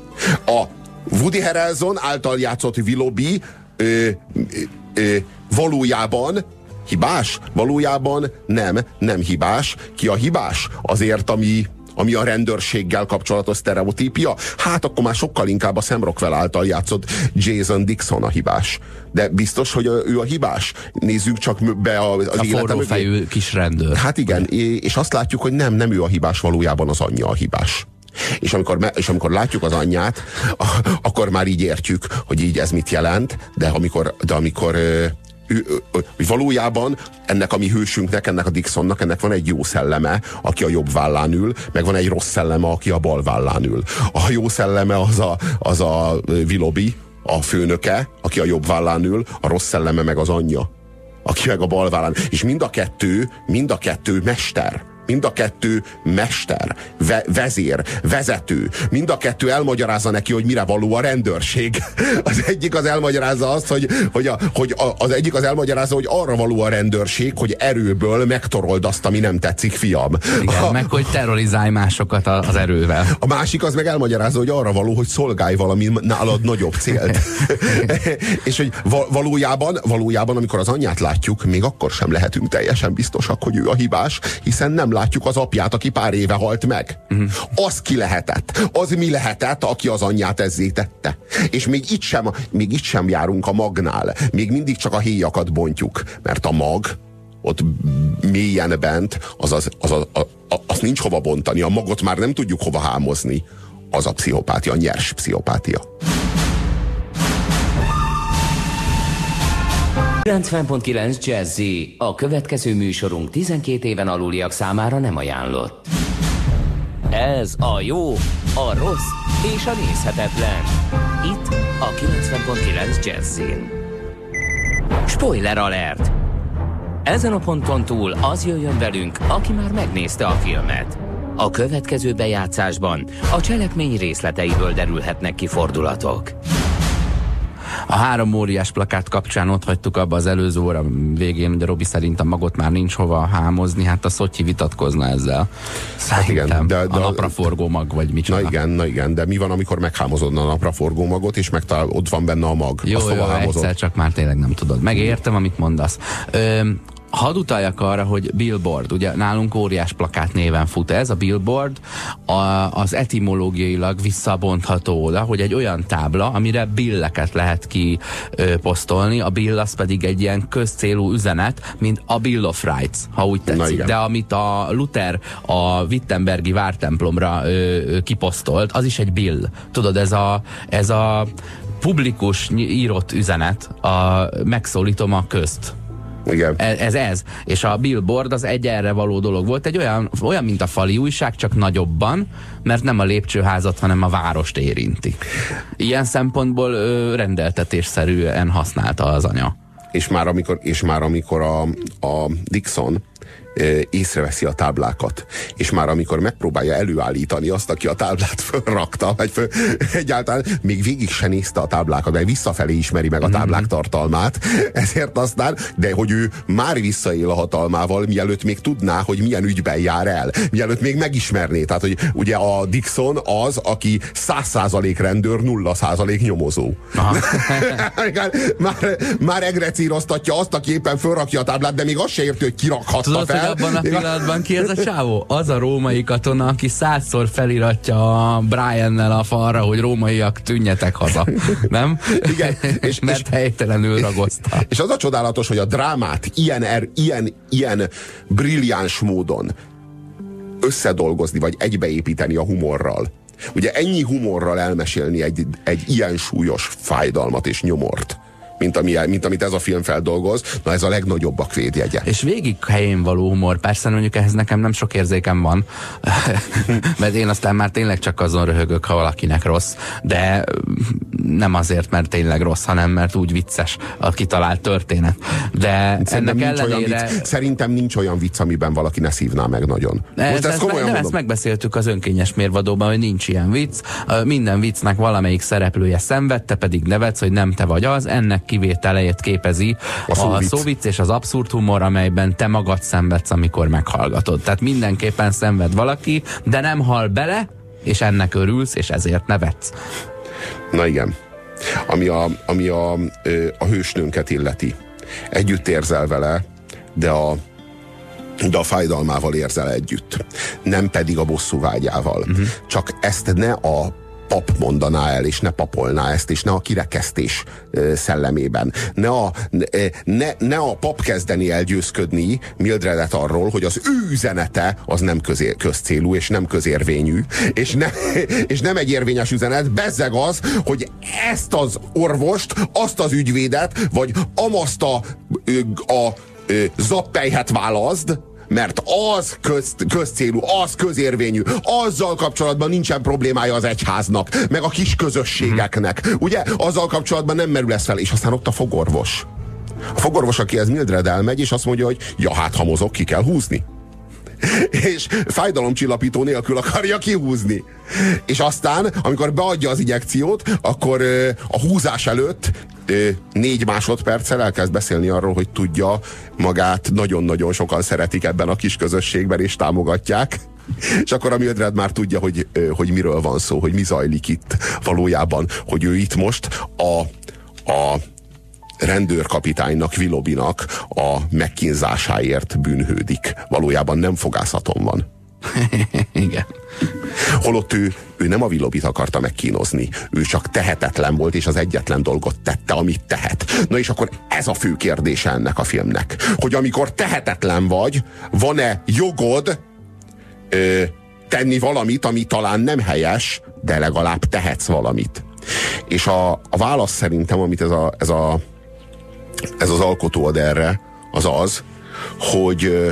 A Woody Harrelson által játszott Willoughby ö, ö, ö, valójában hibás? Valójában nem, nem hibás. Ki a hibás? Azért, ami, ami a rendőrséggel kapcsolatos sztereotípia? Hát akkor már sokkal inkább a Sam Rockwell által játszott Jason Dixon a hibás. De biztos, hogy ő a hibás? Nézzük csak be az a életem. A forrófejű kis rendőr. Hát igen, és azt látjuk, hogy nem, nem ő a hibás, valójában az anyja a hibás. És amikor, és amikor látjuk az anyját, akkor már így értjük, hogy így ez mit jelent, de amikor, de amikor ő, ő, ő, valójában ennek a mi hősünknek, ennek a Dixonnak, ennek van egy jó szelleme, aki a jobb vállán ül, meg van egy rossz szelleme, aki a bal vállán ül. A jó szelleme az a, az a Willoughby, a főnöke, aki a jobb vállán ül, a rossz szelleme meg az anyja, aki meg a bal vállán. És mind a kettő, mind a kettő mester. Mind a kettő mester, ve, vezér, vezető. Mind a kettő elmagyarázza neki, hogy mire való a rendőrség. Az egyik az elmagyarázza azt, hogy, hogy, a, hogy a, az egyik az elmagyarázza, hogy arra való a rendőrség, hogy erőből megtorold azt, ami nem tetszik, fiam. Igen, a, meg hogy terrorizálj másokat az erővel. A másik az meg elmagyarázza, hogy arra való, hogy szolgálj valami nálad nagyobb célt. És hogy valójában, valójában, amikor az anyját látjuk, még akkor sem lehetünk teljesen biztosak, hogy ő a hibás, hiszen nem látjuk az apját, aki pár éve halt meg. Uh-huh. Az ki lehetett. Az mi lehetett, aki az anyját ezzé tette. És még itt sem, még itt sem járunk a magnál. Még mindig csak a héjakat bontjuk. Mert a mag, ott mélyen bent, az, az, az, az, az, az nincs hova bontani. A magot már nem tudjuk hova hámozni. Az a pszichopátia, a nyers pszichopátia. kilencven pont kilenc Jazzy. A következő műsorunk tizenkét éven aluliak számára nem ajánlott. Ez a jó, a rossz és a nézhetetlen. Itt a kilencven pont kilenc Jazzyn. Spoiler alert! Ezen a ponton túl az jöjjön velünk, aki már megnézte a filmet. A következő bejátszásban a cselekmény részleteiből derülhetnek ki fordulatok. A három óriás plakát kapcsán ott hagytuk abba az előző óra végén, hogy a Robi szerint a magot már nincs hova hámozni, hát a Szotyi vitatkozna ezzel. Szerintem hát igen, de, de, a napraforgó mag, vagy micsoda. Na igen, na igen, de mi van, amikor meghámozod a napraforgó magot, és megtalál, ott van benne a mag? Jó, azt jó, egyszer csak már tényleg nem tudod. Megértem, amit mondasz. Ö, Hadd utaljak arra, hogy billboard, ugye nálunk óriás plakát néven fut ez, a billboard a, az etimológiailag visszabontható oda, hogy egy olyan tábla, amire billeket lehet kiposztolni, a bill az pedig egy ilyen közcélú üzenet, mint a Bill of Rights, ha úgy tetszik. De amit a Luther a wittenbergi vártemplomra ö, ö, kiposztolt, az is egy bill. Tudod, ez a, ez a publikus írott üzenet, a megszólítom a közt. Igen. Ez, ez ez. És a billboard az egy erre való dolog volt. Egy olyan, olyan, mint a fali újság, csak nagyobban, mert nem a lépcsőházat, hanem a várost érinti. Ilyen szempontból ö, rendeltetésszerűen használta az anya. És már amikor, és már amikor a, a Dixon észreveszi a táblákat, és már amikor megpróbálja előállítani azt, aki a táblát fölrakta, vagy föl, egyáltalán még végig se nézte a táblákat, mert visszafelé ismeri meg a táblák mm-hmm. tartalmát, ezért aztán, de hogy ő már visszaél a hatalmával, mielőtt még tudná, hogy milyen ügyben jár el, mielőtt még megismerné. Tehát, hogy ugye a Dixon az, aki száz százalék rendőr, nulla százalék nyomozó. már, már egrecíroztatja azt, aki éppen fölrakja a táblát, de még azt se érti, hogy kirakhatta Tudod, fel. Abban a pillanatban ki ez a csávó? Az a római katona, aki százszor feliratja a Briannel a falra, hogy rómaiak, tűnjetek haza. Nem? Igen. És, mert és, helytelenül ragozta. És az a csodálatos, hogy a drámát ilyen, er, ilyen, ilyen brilliáns módon összedolgozni, vagy egybeépíteni a humorral. Ugye ennyi humorral elmesélni egy, egy ilyen súlyos fájdalmat és nyomort, mint, ami, mint amit ez a film feldolgoz, na ez a legnagyobbak védjegye. És végig helyén való humor. Persze mondjuk ehhez nekem nem sok érzékem van, mert én aztán már tényleg csak azon röhögök, ha valakinek rossz, de nem azért, mert tényleg rossz, hanem mert úgy vicces a kitalált történet. De szerintem ennek ellenére... Vicc, szerintem nincs olyan vicc, amiben valaki ne szívná meg nagyon. Most ezt, ezt, komolyan mondom. Ezt megbeszéltük az önkényes mérvadóban, hogy nincs ilyen vicc. Minden viccnek valamelyik szereplője szenved, te pedig nevetsz, hogy nem te vagy az. Ennek kivételejét képezi a, a szóvicc és az abszurd humor, amelyben te magad szenvedsz, amikor meghallgatod. Tehát mindenképpen szenved valaki, de nem hal bele, és ennek örülsz, és ezért nevetsz. Na igen. Ami a, ami a, a hősnőnket illeti. Együtt érzel vele, de a, de a fájdalmával érzel együtt. Nem pedig a bosszúvágyával. Uh-huh. Csak ezt ne a pap mondaná el, és ne papolná ezt, és ne a kirekesztés szellemében. Ne a, ne, ne a pap kezdeni el győzködni Mildredet arról, hogy az ő üzenete az nem közé, közcélú, és nem közérvényű, és, ne, és nem egy érvényes üzenet, bezzeg az, hogy ezt az orvost, azt az ügyvédet, vagy amazt a, a, a zappelyhet válaszd, mert az köz, közcélú, az közérvényű, azzal kapcsolatban nincsen problémája az egyháznak, meg a kis közösségeknek. Ugye? Azzal kapcsolatban nem merül ez fel, és aztán ott a fogorvos. A fogorvos, akihez Mildred elmegy, és azt mondja, hogy ja, hát ha mozog, ki kell húzni. És fájdalomcsillapító nélkül akarja kihúzni. És aztán, amikor beadja az injekciót, akkor ö, a húzás előtt ö, négy másodperccel elkezd beszélni arról, hogy tudja magát, nagyon-nagyon sokan szeretik ebben a kis közösségben, és támogatják. És akkor a Mildred már tudja, hogy, ö, hogy miről van szó, hogy mi zajlik itt valójában, hogy ő itt most a, a rendőrkapitánynak, Willoughbynak a megkínzásáért bűnhődik. Valójában nem fogászaton van. Igen. Holott ő, ő nem a Willoughbyt akarta megkínozni. Ő csak tehetetlen volt, és az egyetlen dolgot tette, amit tehet. Na és akkor ez a fő kérdése ennek a filmnek. Hogy amikor tehetetlen vagy, van-e jogod ö, tenni valamit, ami talán nem helyes, de legalább tehetsz valamit. És a, a válasz szerintem, amit ez a, ez a ez az alkotó ad erre, az az, hogy,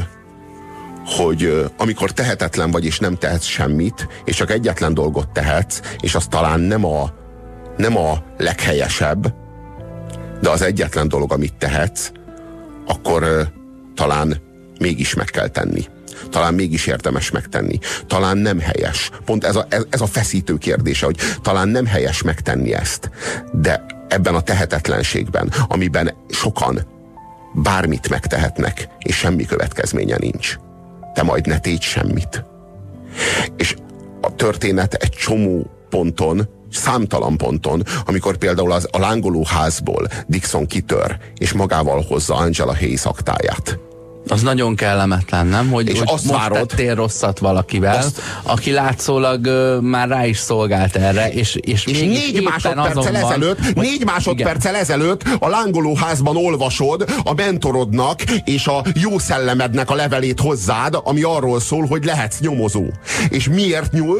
hogy amikor tehetetlen vagy, és nem tehetsz semmit, és csak egyetlen dolgot tehetsz, és az talán nem a, nem a leghelyesebb, de az egyetlen dolog, amit tehetsz, akkor talán mégis meg kell tenni. Talán mégis érdemes megtenni. Talán nem helyes. Pont ez a, ez, ez a feszítő kérdése, hogy talán nem helyes megtenni ezt. De ebben a tehetetlenségben, amiben sokan bármit megtehetnek, és semmi következménye nincs. Te majd ne tégy semmit. És a történet egy csomó ponton, számtalan ponton, amikor például az, a lángoló házból Dixon kitör, és magával hozza Angela Hayes aktáját. Az nagyon kellemetlen, nem? Hogy, és hogy azt most várod, tettél rosszat valakivel, azt, aki látszólag uh, már rá is szolgált erre, és, és, és négy másodperccel ezelőtt, van, négy másodperccel ezelőtt a lángoló házban olvasod a mentorodnak és a jó szellemednek a levelét hozzád, ami arról szól, hogy lehetsz nyomozó. És miért nyúlsz?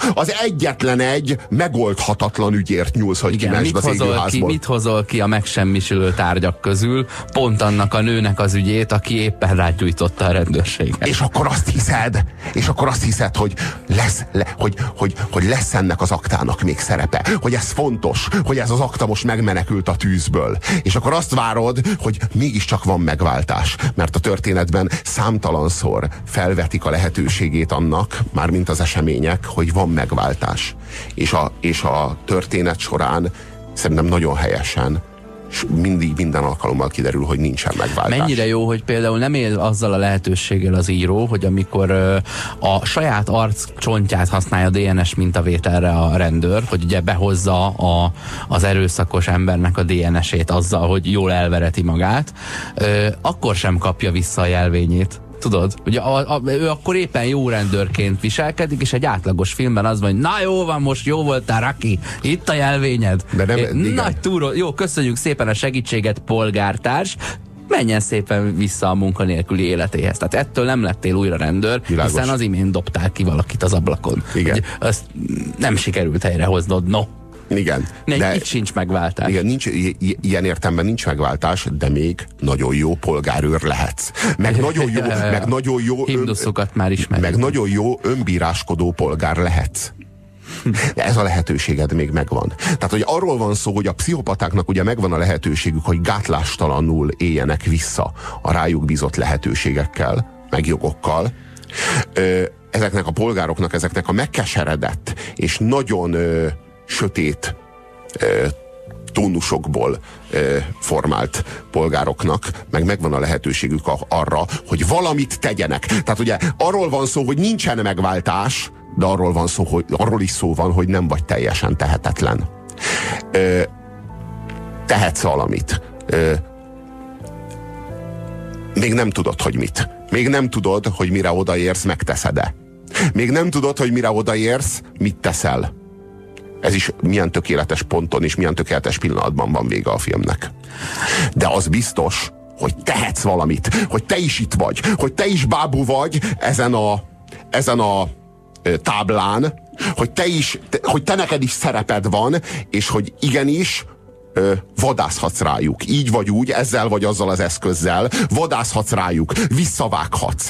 Az egyetlen egy megoldhatatlan ügyért nyúlsz, hogy kimesd az égőházból. Ki, mit hozol ki a megsemmisülő tárgyak közül? Pont annak a nőnek az ügyét, aki éppen rágyújtotta a rendőrséget. És akkor azt hiszed, és akkor azt hiszed, hogy lesz, le, hogy, hogy, hogy lesz ennek az aktának még szerepe, hogy ez fontos, hogy ez az akta most megmenekült a tűzből. És akkor azt várod, hogy mégiscsak van megváltás, mert a történetben számtalanszor felvetik a lehetőségét annak, mármint az események, hogy van megváltás. És a, és a történet során szerintem nagyon helyesen és mindig minden alkalommal kiderül, hogy nincsen megváltás. Mennyire jó, hogy például nem él azzal a lehetőséggel az író, hogy amikor ö, a saját arccsontját használja dé en es mintavételre a rendőr, hogy ugye behozza a, az erőszakos embernek a dé en esét azzal, hogy jól elvereti magát, ö, akkor sem kapja vissza a jelvényét. Tudod? Ugye a, a, ő akkor éppen jó rendőrként viselkedik, és egy átlagos filmben az van, hogy na jó van, most jó voltál, Raki, itt a jelvényed. De nem, é, nagy túró, jó, köszönjük szépen a segítséget, polgártárs, menjen szépen vissza a munkanélküli életéhez. Tehát ettől nem lettél újra rendőr, Világos. Hiszen az imént dobtál ki valakit az ablakon. Igen. Ugye, azt nem sikerült helyrehoznod, no. Igen. Ne, de itt sincs megváltás. Igen, nincs, ilyen értelemben nincs megváltás, de még nagyon jó polgárőr lehetsz. Meg nagyon jó, meg nagyon jó, ön, már ismerjük. Meg nagyon jó önbíráskodó polgár lehetsz. De ez a lehetőséged még megvan. Tehát, hogy arról van szó, hogy a pszichopatáknak ugye megvan a lehetőségük, hogy gátlástalanul éljenek vissza a rájuk bízott lehetőségekkel, meg jogokkal. Ezeknek a polgároknak, ezeknek a megkeseredett és nagyon ö, sötét ö, tónusokból ö, formált polgároknak meg megvan a lehetőségük a, arra, hogy valamit tegyenek. Tehát ugye arról van szó, hogy nincsen megváltás, de arról van szó, hogy arról is szó van, hogy nem vagy teljesen tehetetlen. Ö, tehetsz valamit. Ö, még nem tudod, hogy mit. Még nem tudod, hogy mire odaérsz, megteszed-e. Még nem tudod, hogy mire odaérsz, mit teszel. Ez is milyen tökéletes ponton és milyen tökéletes pillanatban van vége a filmnek. De az biztos, hogy tehetsz valamit, hogy te is itt vagy, hogy te is bábú vagy ezen a, ezen a táblán, hogy te is, hogy te neked is szereped van, és hogy igenis ö, vadászhatsz rájuk. Így vagy úgy, ezzel vagy azzal az eszközzel, vadászhatsz rájuk, visszavághatsz.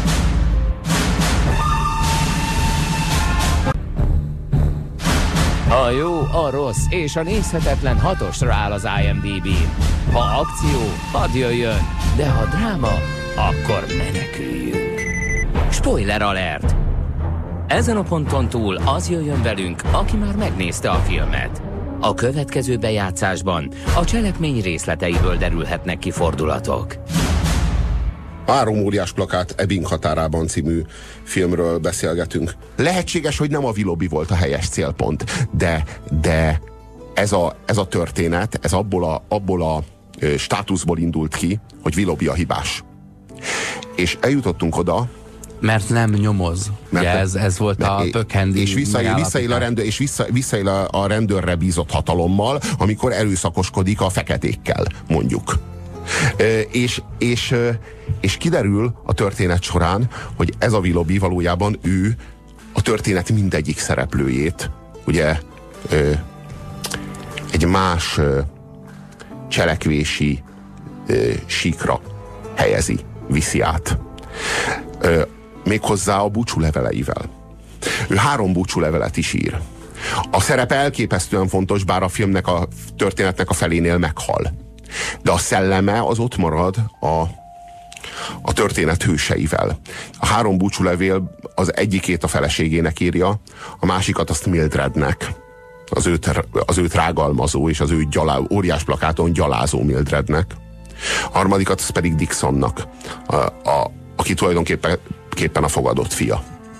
A jó, a rossz és a nézhetetlen hatosra áll az i em dé bén. Ha akció, hadd jöjjön, de ha dráma, akkor meneküljünk. Spoiler alert! Ezen a ponton túl az jöjjön velünk, aki már megnézte a filmet. A következő bejátszásban a cselekmény részleteiből derülhetnek ki fordulatok. Három óriás plakát Ebbing határában című filmről beszélgetünk. Lehetséges, hogy nem a Willoughby volt a helyes célpont, de, de ez, a, ez a történet, ez abból a, abból a ö, státuszból indult ki, hogy Willoughby a hibás. És eljutottunk oda, mert nem nyomoz. Mert ugye ez, ez volt a pökhendi és visszaél, visszaél, a, rendőr, és vissza, visszaél a, a rendőrre bízott hatalommal, amikor erőszakoskodik a feketékkel, mondjuk. E, és, és, és kiderül a történet során, hogy ez a Willoughby valójában ő a történet mindegyik szereplőjét ugye e, egy más e, cselekvési e, síkra helyezi, viszi át. E, méghozzá a búcsúleveleivel. Ő három búcsúlevelet is ír. A szerepe elképesztően fontos, bár a filmnek, a történetnek a felénél meghal. De a szelleme az ott marad a, a történet hőseivel. A három búcsúlevél az egyikét a feleségének írja, a másikat azt Mildrednek, az őt, az őt rágalmazó és az ő gyalá, óriás plakáton gyalázó Mildrednek. A harmadikat az pedig Dixonnak, a, a, aki tulajdonképpen képpen a fogadott fia.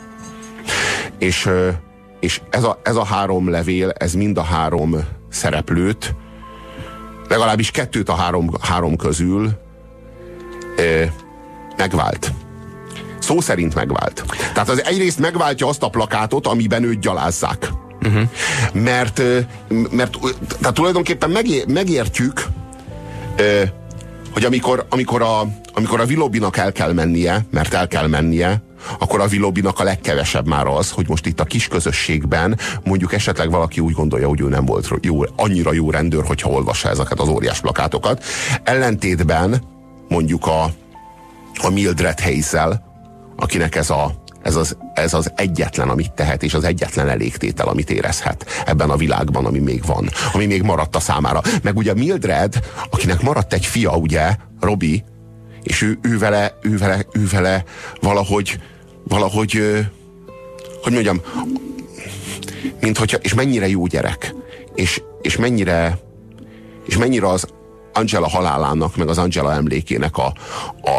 És, és ez, a, ez a három levél, ez mind a három szereplőt, legalábbis kettőt a három, három közül e, megvált. Szó szerint megvált. Tehát az egyrészt megváltja azt a plakátot, amiben őt gyalázzák. Uh-huh. Mert, mert tehát tulajdonképpen megé, megértjük, e, hogy amikor, amikor a amikor a Willoughbynak el kell mennie, mert el kell mennie, akkor a Willoughbynak a legkevesebb már az, hogy most itt a kis közösségben mondjuk esetleg valaki úgy gondolja, hogy ő nem volt jó, annyira jó rendőr, hogyha olvassa ezeket az óriás plakátokat. Ellentétben mondjuk a, a Mildred Hazel, akinek ez a Ez az, ez az egyetlen, amit tehet, és az egyetlen elégtétel, amit érezhet ebben a világban, ami még van, ami még maradt a számára. Meg ugye Mildred, akinek maradt egy fia, ugye, Robbie, és ő, ő, vele, ő, vele, ő vele valahogy, valahogy, hogy mondjam, mint hogyha, és mennyire jó gyerek, és, és mennyire, és mennyire az Angela halálának, meg az Angela emlékének a, a,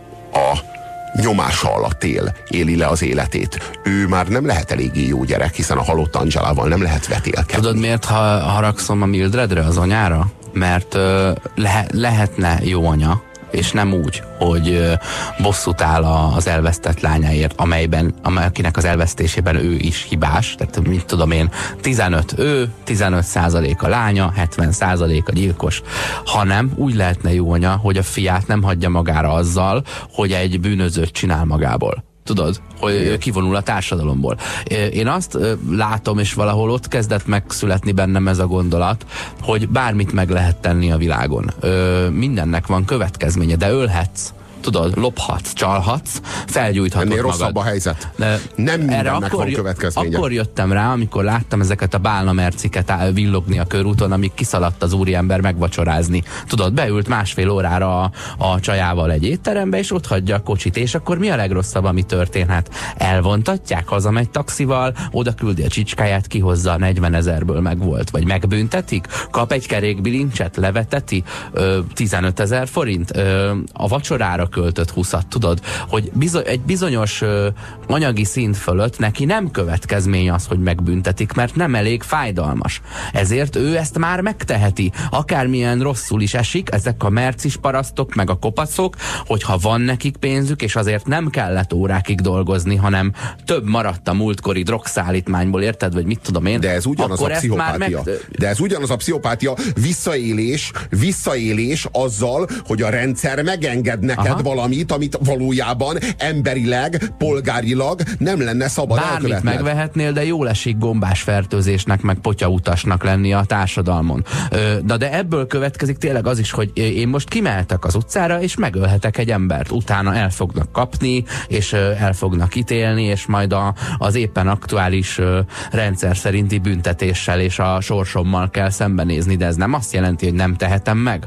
a nyomása alatt él, éli le az életét. Ő már nem lehet eléggé jó gyerek, hiszen a halott Angelával nem lehet vetélkedni. Tudod, miért ha, haragszom a Mildredre, az anyára? Mert uh, le, lehetne jó anya, és nem úgy, hogy uh, bosszút áll a, az elvesztett lányáért, amelyben, amely, akinek az elvesztésében ő is hibás, tehát mit tudom én, tizenöt ő, tizenöt százalék a lánya, hetven százalék a gyilkos, hanem úgy lehetne jó anya, hogy a fiát nem hagyja magára azzal, hogy egy bűnözőt csinál magából. Tudod, hogy kivonul a társadalomból. Én azt látom, és valahol ott kezdett megszületni bennem ez a gondolat, hogy bármit meg lehet tenni a világon. Mindennek van következménye, de ölhetsz. Tudod, lophatsz, csalhatsz, felgyújthatod magad. Ennél rosszabb a helyzet. De nem mindennek van következménye. Akkor jöttem rá, amikor láttam ezeket a bálnamerciket villogni a körúton, amíg kiszaladt az úriember megvacsorázni. Tudod, beült másfél órára a, a csajával egy étterembe, és ott hagyja a kocsit, és akkor mi a legrosszabb, ami történhet? Elvontatják, hazamegy taxival, oda küldi a csicskáját, kihozza, negyvenezerből meg volt, vagy megbüntetik, kap egy kerékbilincset, leveteti, tizenötezer forint, ö, a vacsorára költött húszat, tudod, hogy bizony, egy bizonyos ö, anyagi szint fölött neki nem következmény az, hogy megbüntetik, mert nem elég fájdalmas. Ezért ő ezt már megteheti. Akármilyen rosszul is esik, ezek a mercis parasztok, meg a kopacok, hogyha van nekik pénzük, és azért nem kellett órákig dolgozni, hanem több maradt a múltkori drogszállítmányból, érted, vagy mit tudom én. De ez ugyanaz a pszichopátia. Meg... De ez ugyanaz a pszichopátia, visszaélés, visszaélés azzal, hogy a rendszer megenged neked Aha. valamit, amit valójában emberileg, polgárilag nem lenne szabad elkövetned. Bármit megvehetnél, de jól esik gombás fertőzésnek, meg potyautasnak lenni a társadalmon. Na de ebből következik tényleg az is, hogy én most kimehetek az utcára, és megölhetek egy embert. Utána el fognak kapni, és el fognak ítélni, és majd a, az éppen aktuális rendszer szerinti büntetéssel és a sorsommal kell szembenézni, de ez nem azt jelenti, hogy nem tehetem meg.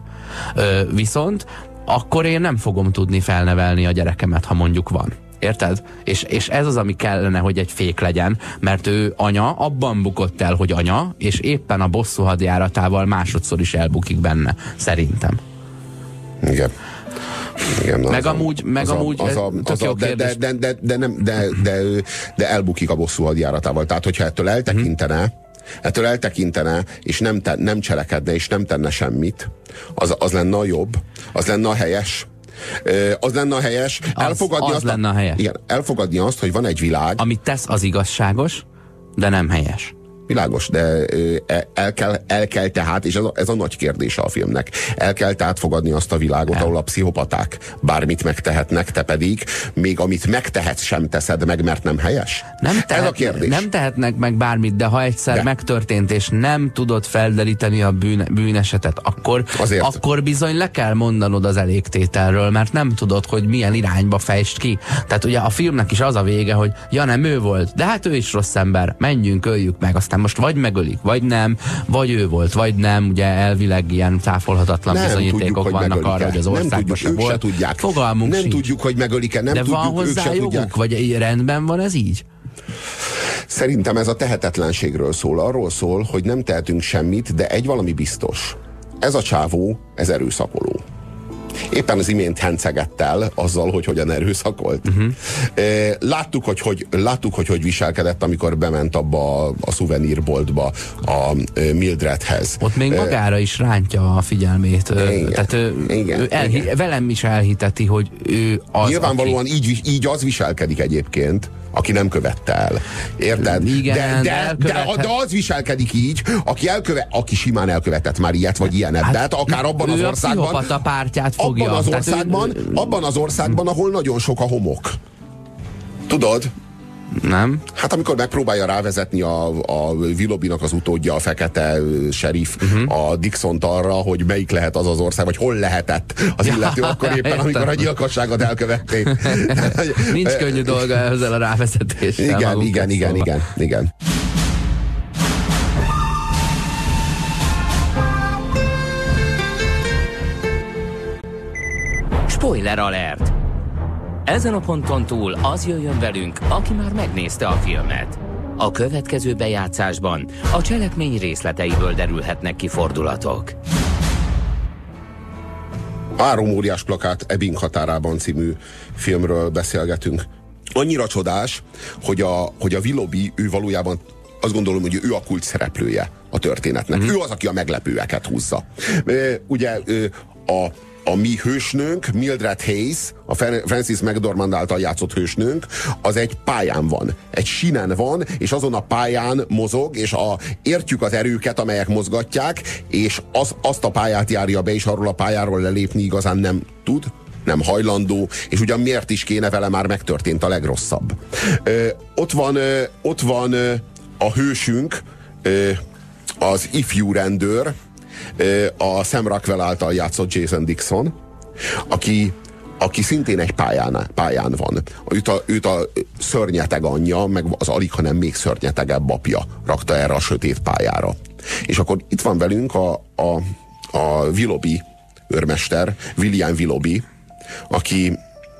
Viszont akkor én nem fogom tudni felnevelni a gyerekemet, ha mondjuk van. Érted? És, és ez az, ami kellene, hogy egy fék legyen, mert ő anya abban bukott el, hogy anya, és éppen a bosszú hadjáratával másodszor is elbukik benne, szerintem. Igen. Igen, meg amúgy, meg amúgy de, de, de, de, de, nem, de, de, de elbukik a bosszú hadjáratával. Tehát, hogyha ettől eltekintene, hmm. ettől eltekintene, és nem, te, nem cselekedne, és nem tenne semmit, az, az lenne a jobb, az lenne a helyes. Ö, az lenne a helyes. Az, elfogadni az azt, lenne a helyes. Igen, elfogadni azt, hogy van egy világ. Amit tesz, az igazságos, de nem helyes. Világos, de el kell, el kell tehát, és ez a, ez a nagy kérdése a filmnek, el kell tehát fogadni azt a világot, el. ahol a pszichopaták bármit megtehetnek, te pedig még amit megtehetsz sem teszed meg, mert nem helyes? Nem tehet, ez a kérdés. Nem tehetnek meg bármit, de ha egyszer de. megtörtént, és nem tudod felderíteni a bűn, bűnesetet, akkor, akkor bizony le kell mondanod az elégtételről, mert nem tudod, hogy milyen irányba fejtsd ki. Tehát ugye a filmnek is az a vége, hogy ja, nem ő volt, de hát ő is rossz ember, menjünk, öljük meg, aztán most vagy megölik, vagy nem, vagy ő volt, vagy nem, ugye elvileg ilyen cáfolhatatlan nem bizonyítékok tudjuk, vannak arra, hogy az országban sem volt. Tudják. Fogalmunk nem sincs. tudjuk, hogy megölik-e, nem de tudjuk, van hozzá joguk, vagy rendben van ez így? Szerintem ez a tehetetlenségről szól, arról szól, hogy nem tehetünk semmit, de egy valami biztos. Ez a csávó, ez erőszakoló. Éppen az imént hencegett el azzal, hogy hogyan erőszakolt. Uh-huh. Láttuk, hogy hogy, láttuk, hogy hogy viselkedett, amikor bement abba a, a szuvenírboltba a Mildredhez. Ott még magára is rántja a figyelmét. Igen, Tehát ő, igen, ő elhi, igen. velem is elhiteti, hogy ő az, Nyilvánvalóan aki... így, így az viselkedik egyébként, aki nem követte el. Érted? Igen, de, de, de, de, de az viselkedik így, aki, elköve, aki simán elkövetett már ilyet, vagy ilyenet. Hát, de hát akár abban az országban... a pártját fogja. Abban az országban, ő... abban az országban, ahol nagyon sok a homok. Tudod? Nem? Hát amikor megpróbálja rávezetni a, a Willoughbynak az utódja, a fekete sheriff, uh-huh. a Dixont arra, hogy melyik lehet az az ország, vagy hol lehetett az illető akkor éppen, amikor a gyilkosságot elkövették. Nincs könnyű dolga ezzel a rávezetéssel. Igen, igen, igen, igen, igen. Spoiler alert! Ezen a ponton túl az jöjjön velünk, aki már megnézte a filmet. A következő bejátszásban a cselekmény részleteiből derülhetnek ki fordulatok. Három óriás plakát Ebbing határában című filmről beszélgetünk. Annyira csodás, hogy a, hogy a Willoughby, ő valójában azt gondolom, hogy ő a kult szereplője a történetnek. Mm-hmm. Ő az, aki a meglepőeket húzza. Ugye a A mi hősnőnk, Mildred Hayes, a Frances McDormand által játszott hősnőnk, az egy pályán van, egy sínen van, és azon a pályán mozog, és a, értjük az erőket, amelyek mozgatják, és az, azt a pályát járja be, és arról a pályáról lelépni igazán nem tud, nem hajlandó, és ugyan miért is kéne vele, már megtörtént a legrosszabb. Ö, ott van, ö, ott ö, a hősünk, ö, az ifjú rendőr, a Sam Rockwell által játszott Jason Dixon, aki, aki szintén egy pályán, pályán van. Őt a, őt a szörnyeteg anyja, meg az alig, hanem még szörnyetegebb apja rakta erre a sötét pályára. És akkor itt van velünk a, a, a Willoughby őrmester, William Willoughby, aki,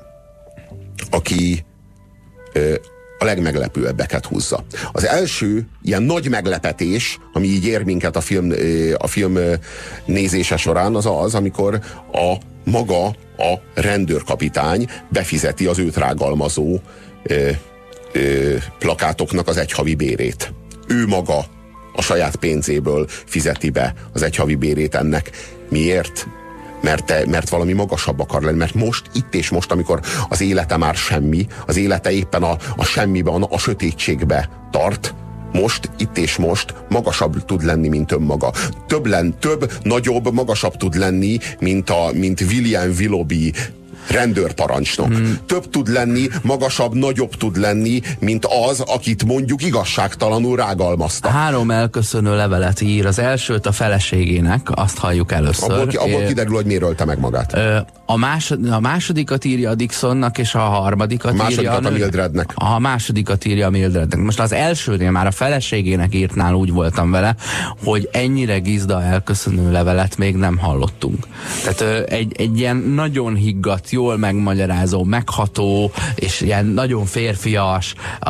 aki ö, a legmeglepőbbeket húzza. Az első ilyen nagy meglepetés, ami így ér minket a film, a film nézése során, az az, amikor a maga a rendőrkapitány befizeti az őt rágalmazó ö, ö, plakátoknak az egyhavi bérét. Ő maga a saját pénzéből fizeti be az egyhavi bérét ennek. Miért? Mert, te, mert valami magasabb akar lenni, mert most, itt és most, amikor az élete már semmi, az élete éppen a, a semmiben, a sötétségbe tart, most, itt és most magasabb tud lenni, mint önmaga. Több, len, több nagyobb, magasabb tud lenni, mint, a, mint William Willoughby rendőrparancsnok. Hmm. Több tud lenni, magasabb, nagyobb tud lenni, mint az, akit mondjuk igazságtalanul rágalmaztak. Három elköszönő levelet ír. Az elsőt a feleségének, azt halljuk először. Abból, ki, abból kiderül, hogy miért ölte meg magát. A, másod, a másodikat írja a Dixonnak, és a harmadikat a másodikat írja a, a Mildrednek. A másodikat írja a Mildrednek. Most az elsőnél már a feleségének írtnál úgy voltam vele, hogy ennyire gizda elköszönő levelet még nem hallottunk. Tehát egy, egy ilyen nagyon higgadt, jól megmagyarázó, megható, és ilyen nagyon férfias, a,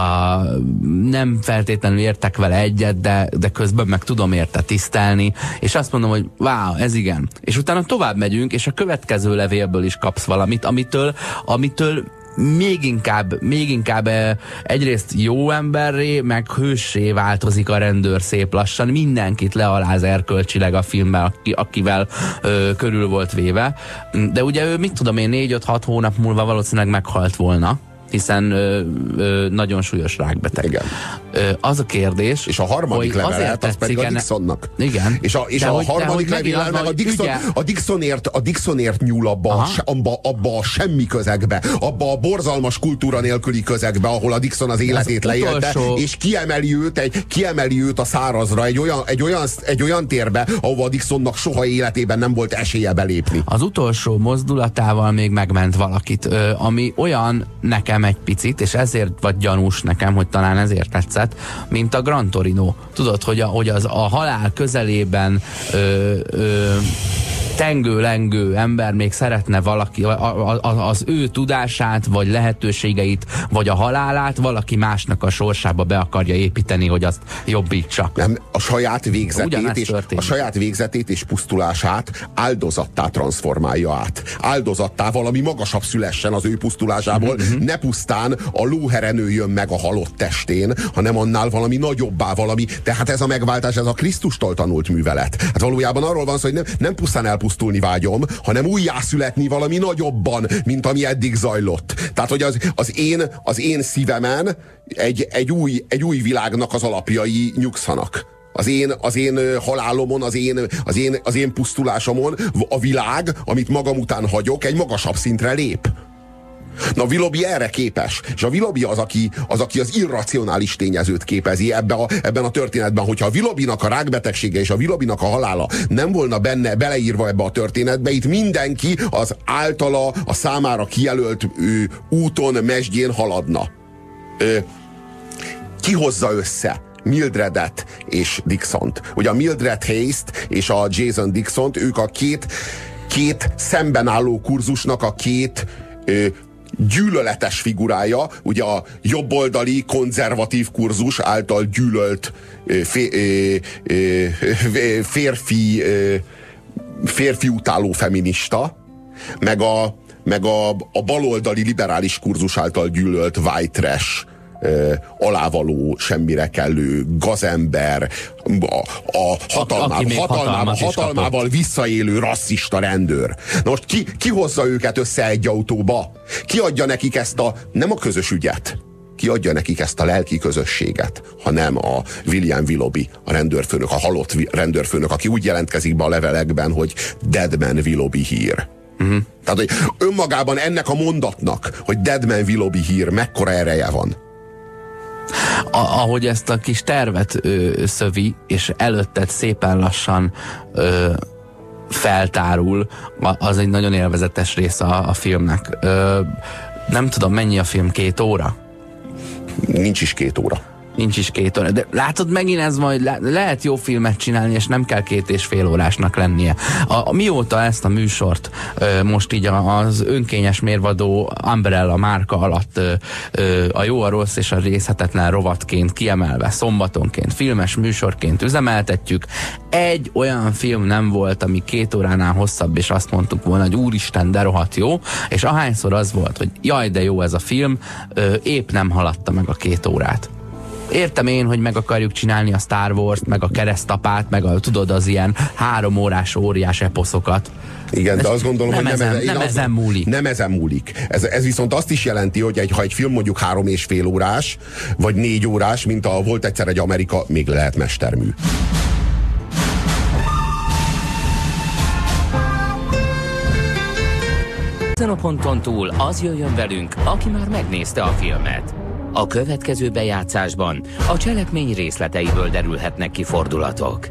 nem feltétlenül értek vele egyet, de, de közben meg tudom érte tisztelni, és azt mondom, hogy wow, ez igen. És utána tovább megyünk, és a következő levélből is kapsz valamit, amitől, amitől még inkább, még inkább egyrészt jó emberré, meg hőssé változik a rendőr szép lassan. Mindenkit lealáz erkölcsileg a filmben, aki, akivel ö, körül volt véve. De ugye ő, mit tudom én, négy-öt-hat hónap múlva valószínűleg meghalt volna, hiszen ö, ö, nagyon súlyos rákbeteg. Igen. Ö, az a kérdés, és a harmadik levelet, az pedig a Dixonnak. Igen. És a, és a hogy, harmadik levél meg a, Dixon, a, Dixonért, a Dixonért nyúl abba a, abba, abba a semmi közegbe, abba a borzalmas kultúra nélküli közegbe, ahol a Dixon az életét leélte, utolsó... és kiemeli őt, egy, kiemeli őt a szárazra, egy olyan, egy, olyan, egy olyan térbe, ahova a Dixonnak soha életében nem volt esélye belépni. Az utolsó mozdulatával még megment valakit, ö, ami olyan nekem egy picit, és ezért vagy gyanús nekem, hogy talán ezért tetszett, mint a Gran Torino. Tudod, hogy, a, hogy az a halál közelében ö, ö, tengő-lengő ember még szeretne valaki, a, a, a, az ő tudását, vagy lehetőségeit, vagy a halálát valaki másnak a sorsába be akarja építeni, hogy azt jobbítsa. Nem, a saját végzetét, és, a saját végzetét és pusztulását áldozattá transformálja át. Áldozattá valami magasabb szülessen az ő pusztulásából, mm-hmm. ne pusztán a lóhere nőjön meg a halott testén, hanem annál valami nagyobbá, valami, tehát ez a megváltás, ez a Krisztustól tanult művelet. Hát valójában arról van szó, hogy nem, nem pusztán elpusztulni vágyom, hanem újjászületni valami nagyobban, mint ami eddig zajlott. Tehát, hogy az, az, én, az én szívemen egy, egy, új, egy új világnak az alapjai nyugszanak. Az én, az én halálomon, az én, az, én, az én pusztulásomon a világ, amit magam után hagyok, egy magasabb szintre lép. Na, Willoughby erre képes. És a Willoughby az, aki az, aki az irracionális tényezőt képezi ebbe a, ebben a történetben. Hogyha a Willoughbynak a rákbetegsége és a Willoughbynak a halála nem volna benne beleírva ebbe a történetbe, itt mindenki az általa, a számára kijelölt ő, úton, mesdjén haladna. Ö, ki hozza össze Mildredet és Dixont? Ugye a Mildred Hayes-t és a Jason Dixont, ők a két, két szemben álló kurzusnak a két ö, gyűlöletes figurája, ugye a jobboldali konzervatív kurzus által gyűlölt férfi férfi utáló feminista, meg a, meg a, a baloldali liberális kurzus által gyűlölt white trash, alávaló, semmire kellő gazember, a, a hatalmá, hatalmával, hatalmával visszaélő rasszista rendőr. Na most ki, ki hozza őket össze egy autóba? Ki adja nekik ezt a, nem a közös ügyet, ki adja nekik ezt a lelki közösséget, hanem a William Willoughby, a rendőrfőnök, a halott rendőrfőnök, aki úgy jelentkezik be a levelekben, hogy Dead Man Willoughby here. Uh-huh. Tehát, hogy önmagában ennek a mondatnak, hogy Dead Man Willoughby here, mekkora ereje van. A, ahogy ezt a kis tervet ö, szövi, és előtted szépen lassan ö, feltárul, az egy nagyon élvezetes része a, a filmnek. Ö, nem tudom, mennyi a film, két óra? Nincs is két óra. Nincs is két óra. De látod, megint ez majd le, lehet jó filmet csinálni, és nem kell két és fél órásnak lennie. A, a, mióta ezt a műsort ö, most így a, az önkényes mérvadó Umbrella márka alatt ö, ö, a jó, a rossz és a részhetetlen rovatként kiemelve, szombatonként, filmes műsorként üzemeltetjük, egy olyan film nem volt, ami két óránál hosszabb, és azt mondtuk volna, hogy úristen, de rohadt jó, és ahányszor az volt, hogy jaj, de jó ez a film, ö, épp nem haladta meg a két órát. Értem én, hogy meg akarjuk csinálni a Star Wars-t, meg a Keresztapát, meg a, tudod, az ilyen három órás óriás eposzokat. Igen, de azt gondolom, nem hogy nem, ezen, ezen, nem azt, ezen múlik. Nem ezen múlik. Ez, ez viszont azt is jelenti, hogy egy, ha egy film mondjuk három és fél órás, vagy négy órás, mint a Volt egyszer egy Amerika, még lehet mestermű. Ezen a ponton túl az jöjjön velünk, aki már megnézte a filmet. A következő bejátszásban a cselekmény részleteiből derülhetnek ki fordulatok.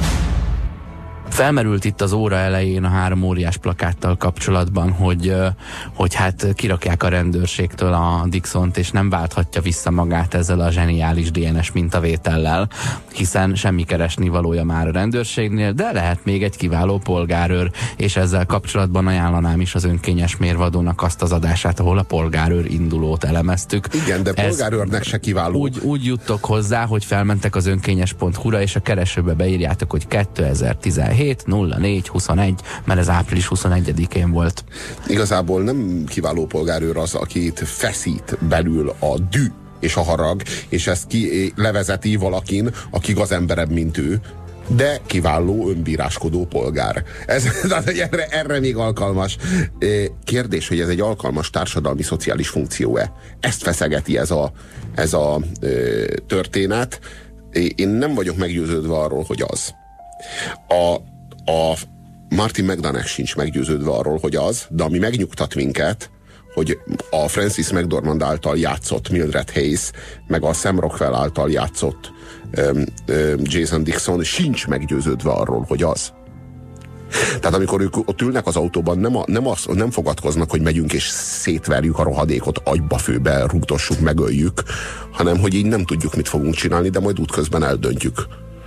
Felmerült itt az óra elején a három óriás plakáttal kapcsolatban, hogy, hogy hát kirakják a rendőrségtől a Dixont, és nem válthatja vissza magát ezzel a zseniális dé en es mintavétellel, hiszen semmi keresnivalója már a rendőrségnél, de lehet még egy kiváló polgárőr, és ezzel kapcsolatban ajánlanám is az önkényes mérvadónak azt az adását, ahol a polgárőr indulót elemeztük. Igen, de polgárőrnek se kiváló. Úgy, úgy juttok hozzá, hogy felmentek az önkényes pont hu-ra, és a keresőbe beírjátok, hogy kétezer-tizenhét nulla négy huszonegy, mert ez április huszonegyedikén volt. Igazából nem kiváló polgárőr az, akit feszít belül a dű és a harag, és ezt ki levezeti valakin, aki gazemberebb, mint ő, de kiváló önbíráskodó polgár. Ez, tehát erre, erre még alkalmas. Kérdés, hogy ez egy alkalmas társadalmi szociális funkció-e? Ezt feszegeti ez a, ez a történet. Én nem vagyok meggyőződve arról, hogy az. A, a Martin McDonagh sincs meggyőződve arról, hogy az, de ami megnyugtat minket, hogy a Frances McDormand által játszott Mildred Hayes, meg a Sam Rockwell által játszott um, um, Jason Dixon sincs meggyőződve arról, hogy az. Tehát amikor ők ott ülnek az autóban, nem, a, nem, az, nem fogadkoznak, hogy megyünk és szétverjük a rohadékot, agyba főbe rúgdossuk, megöljük, hanem hogy így nem tudjuk, mit fogunk csinálni, de majd útközben eldöntjük.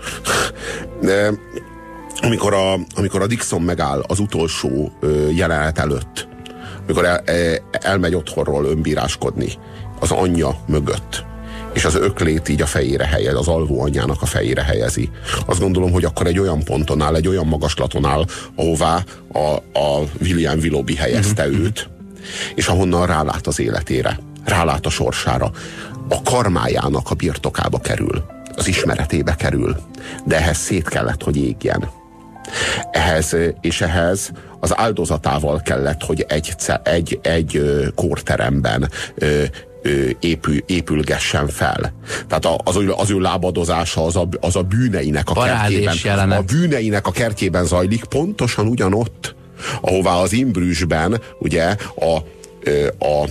De amikor a, amikor a Dixon megáll az utolsó ö, jelenet előtt, amikor el, elmegy otthonról önbíráskodni az anyja mögött, és az öklét így a fejére helyez, az alvó anyjának a fejére helyezi. Azt gondolom, hogy akkor egy olyan ponton áll, egy olyan magaslaton áll, ahová a, a William Willoughby helyezte mm-hmm. őt, és ahonnan rálát az életére, rálát a sorsára, a karmájának a birtokába kerül, az ismeretébe kerül, de ehhez szét kellett, hogy égjen. Ehhez, és ehhez az áldozatával kellett, hogy egy, egy, egy kórteremben épül, épülgessen fel. Tehát az, az ő lábadozása az a, az a bűneinek a Parádés kertjében, jelenet. a bűneinek a kertjében zajlik, pontosan ugyanott, ahová az Imbrüsben ugye a a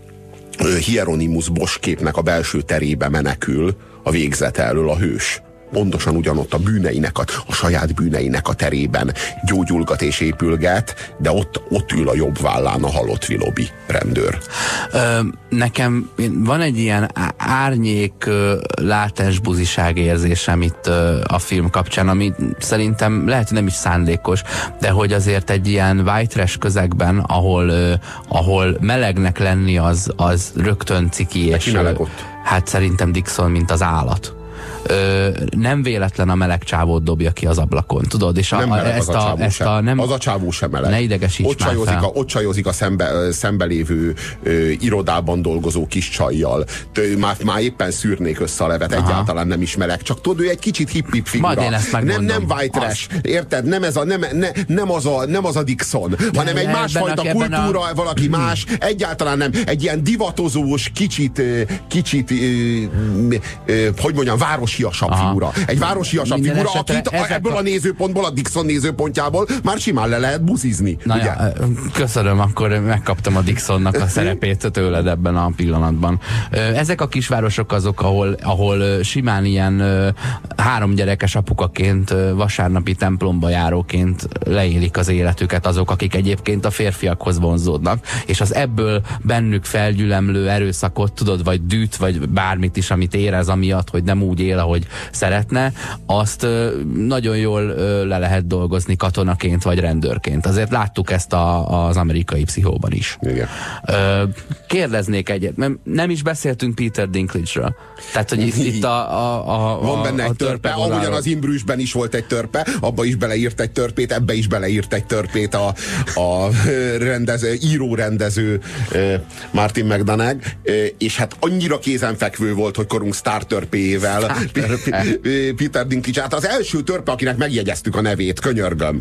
Hieronymus Bosch képnek a belső terébe menekül a végzete elől a hős. Pontosan ugyanott a bűneinek, a, a saját bűneinek a terében gyógyulgat és épülget, de ott, ott ül a jobb vállán a halott Willoughby rendőr. Ö, nekem van egy ilyen árnyék látásbuziság érzésem itt ö, a film kapcsán, ami szerintem lehet, hogy nem is szándékos, de hogy azért egy ilyen white trash közegben, ahol, ö, ahol melegnek lenni az, az rögtön ciki. De és ki meleg ott? Hát szerintem Dixon, mint az állat. Ö, nem véletlen a meleg csávót dobja ki az ablakon, tudod? És a, nem meleg ezt az a a, csávó ezt sem. A nem, az a csávó sem meleg. Ne idegesíts ott már csajozik fel. a, ott csajozik a szembe, szembe lévő ö, irodában dolgozó kis csajjal. Tő, már, már éppen szűrnék össze a levet. Aha. Egyáltalán nem is meleg. Csak tudod, ő egy kicsit hip-hip figura. Majd én ezt megmondom. Nem, nem white trash. Érted? Nem, ez a, nem, ne, nem, az a, nem az a Dixon, de hanem egy másfajta kultúra, a... valaki más. Egyáltalán nem. Egy ilyen divatozós, kicsit, kicsit ö, ö, hogy mondjam, városiasabb Aha. figura. Egy városiasabb figura, akit a, ebből a... a nézőpontból, a Dixon nézőpontjából már simán le lehet buzizni. Na ugye? Ja, köszönöm, akkor megkaptam a Dixonnak a szerepét tőled ebben a pillanatban. Ezek a kisvárosok azok, ahol, ahol simán ilyen három gyerekes apukaként, vasárnapi templomba járóként leélik az életüket azok, akik egyébként a férfiakhoz vonzódnak, és az ebből bennük felgyülemlő erőszakot, tudod, vagy dűt, vagy bármit is, amit érez amiatt, hogy nem úgy él, ahogy szeretne, azt nagyon jól le lehet dolgozni katonaként vagy rendőrként. Azért láttuk ezt a, az Amerikai Pszichóban is. Igen. Kérdeznék egyet, mert nem is beszéltünk Peter Dinklage-ről. Tehát, hogy itt, itt a, a, a van benne a, egy a törpe, törpe ahogyan az Imbrüsben is volt egy törpe, abba is beleírt egy törpét, ebbe is beleírt egy törpét a, a rendező, író-rendező Martin McDonagh, és hát annyira kézenfekvő volt, hogy korunk sztár törpéjével Peter Dinklage, hát az első törpe, akinek megjegyeztük a nevét, könyörgöm.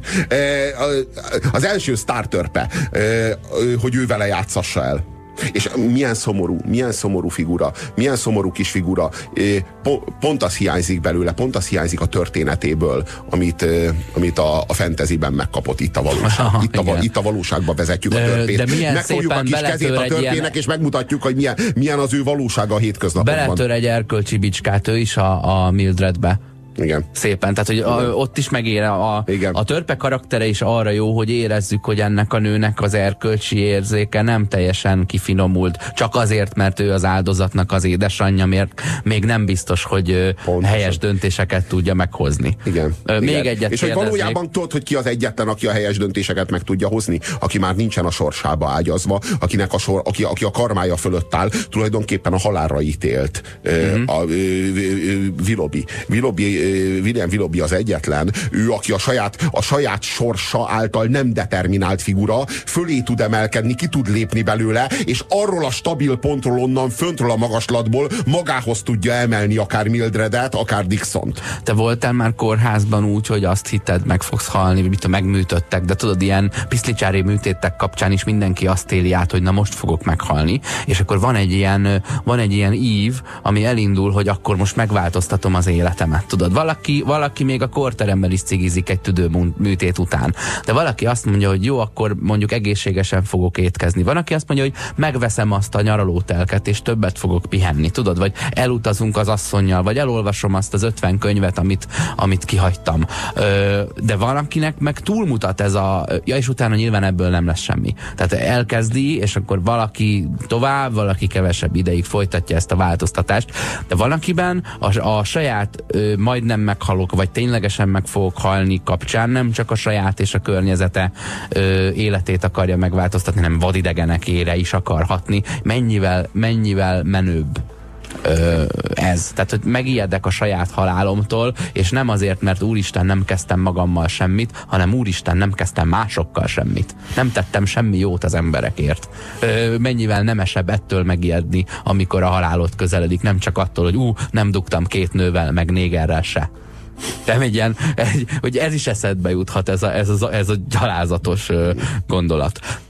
Az első sztár törpe, hogy ő vele játszassa el. És milyen szomorú, milyen szomorú figura, milyen szomorú kis figura. Pont az hiányzik belőle, pont az hiányzik a történetéből, amit, amit a, a fantasyben megkapott. Itt a valóság. Itt a, itt a valóságba vezetjük de, a törpét. Megfogjuk a kis kezét a törpének, ilyen... és megmutatjuk, hogy milyen, milyen az ő valósága a hétköznapokban. Beletör egy erkölcsi bicskát ő is a, a Mildredbe. Igen. Szépen, tehát hogy a, ott is megér a, a törpe karaktere is arra jó, hogy érezzük, hogy ennek a nőnek az erkölcsi érzéke nem teljesen kifinomult, csak azért, mert ő az áldozatnak az édesanyja, mert még nem biztos, hogy Pontosan. helyes döntéseket tudja meghozni. Igen. Még Igen. egyet És hogy valójában tudod, hogy ki az egyetlen, aki a helyes döntéseket meg tudja hozni, aki már nincsen a sorsába ágyazva, akinek a sor, aki, aki a karmája fölött áll, tulajdonképpen a halálra ítélt mm-hmm. a Willoughby. Willoughby William Willoughby az egyetlen, ő, aki a saját, a saját sorsa által nem determinált figura, fölé tud emelkedni, ki tud lépni belőle, és arról a stabil pontról, onnan föntről a magaslatból magához tudja emelni akár Mildredet, akár Dixont. Te voltál már kórházban úgy, hogy azt hitted, meg fogsz halni, mit megműtöttek, de tudod, ilyen piszlicsári műtétek kapcsán is mindenki azt éli át, hogy na most fogok meghalni, és akkor van egy ilyen, van egy ilyen ív, ami elindul, hogy akkor most megváltoztatom az életemet, tudod. Valaki, valaki még a kórteremben is cigizik egy tüdőműtét után. De valaki azt mondja, hogy jó, akkor mondjuk egészségesen fogok étkezni. Van, aki azt mondja, hogy megveszem azt a nyaralótelket, és többet fogok pihenni, tudod? Vagy elutazunk az asszonnyal, vagy elolvasom azt az ötven könyvet, amit, amit kihagytam. Ö, de valakinek meg túlmutat ez a... Ja, és utána nyilván ebből nem lesz semmi. Tehát elkezdi, és akkor valaki tovább, valaki kevesebb ideig folytatja ezt a változtatást. De valakiben a, a saját ö, majd nem meghalok, vagy ténylegesen meg fogok halni kapcsán nem csak a saját és a környezete ö, életét akarja megváltoztatni, hanem vadidegenekére is akar hatni. Mennyivel, mennyivel menőbb ö, ez. Tehát, hogy megijedek a saját halálomtól, és nem azért, mert úristen nem kezdtem magammal semmit, hanem úristen nem kezdtem másokkal semmit. Nem tettem semmi jót az emberekért. Ö, mennyivel nemesebb ettől megijedni, amikor a halálod közeledik, nem csak attól, hogy ú, nem dugtam két nővel, meg négerrel se. Nem egy ilyen, egy, hogy ez is eszedbe juthat, ez a, ez a, ez a gyalázatos ö, gondolat.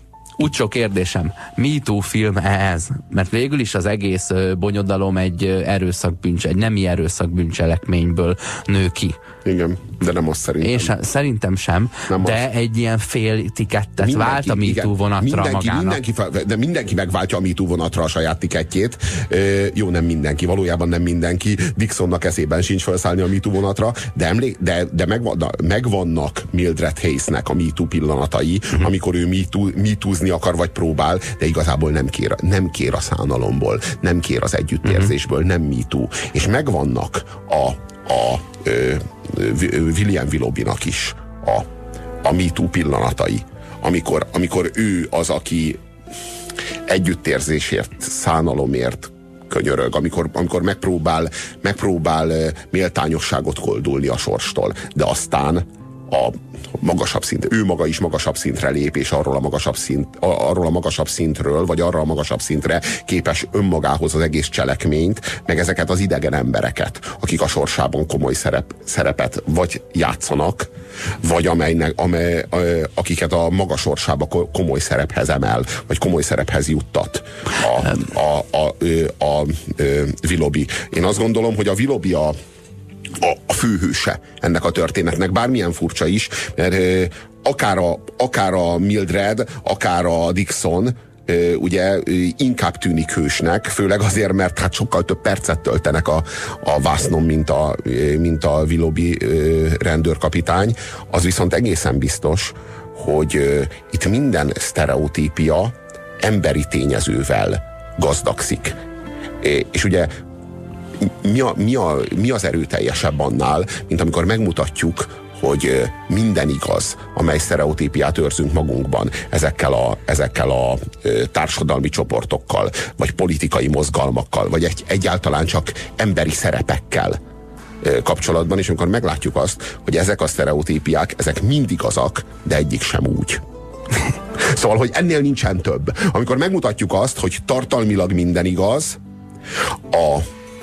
úgy sok kérdésem, MeToo film-e ez? Mert végül is az egész bonyodalom egy erőszakbűncse, egy nemi erőszakbűncselekményből nő ki. Igen, de nem azt szerintem. És szerintem sem, nem de az. Egy ilyen fél tikettet mindenki, vált a MeToo vonatra mindenki, magának. Mindenki, de mindenki megváltja a MeToo vonatra a saját tikettjét. Ö, jó, nem mindenki, valójában nem mindenki. Dixonnak eszében sincs felszállni a MeToo vonatra, de, emlék, de, de megvannak, megvannak Mildred Hayesnek a MeToo pillanatai, uh-huh. amikor ő MeToo, MeToo-zni akar vagy próbál, de igazából nem kér, nem kér a szánalomból, nem kér az együttérzésből, uh-huh. nem MeToo. És megvannak a, a ö, William Willoughbynak is a, a MeToo pillanatai, amikor, amikor ő az, aki együttérzésért, szánalomért könyörög, amikor, amikor megpróbál, megpróbál méltányosságot koldulni a sorstól, de aztán a magasabb szint, ő maga is magasabb szintre lép, és arról a magasabb, szint, arról a magasabb szintről, vagy arra a magasabb szintre képes önmagához az egész cselekményt, meg ezeket az idegen embereket, akik a sorsában komoly szerep, szerepet vagy játszanak, vagy amelynek, amely, akiket a maga sorsába komoly szerephez emel, vagy komoly szerephez juttat a, a, a, a, a, a Willoughby. Én azt gondolom, hogy a Willoughby a A, a főhőse ennek a történetnek, bármilyen furcsa is, mert ö, akár, a, akár a Mildred, akár a Dixon ö, ugye ö, inkább tűnik hősnek, főleg azért, mert hát sokkal több percet töltenek a, a vásznon, mint a, ö, mint a Willoughby ö, rendőrkapitány. Az viszont egészen biztos, hogy ö, itt minden sztereotípia emberi tényezővel gazdagszik. É, és ugye Mi, a, mi, a, mi az erőteljesebb annál, mint amikor megmutatjuk, hogy minden igaz, amely sztereotípiát őrzünk magunkban ezekkel a, ezekkel a társadalmi csoportokkal, vagy politikai mozgalmakkal, vagy egy, egyáltalán csak emberi szerepekkel kapcsolatban, és amikor meglátjuk azt, hogy ezek a sztereotípiák, ezek mind igazak, de egyik sem úgy. Szóval, hogy ennél nincsen több. Amikor megmutatjuk azt, hogy tartalmilag minden igaz, a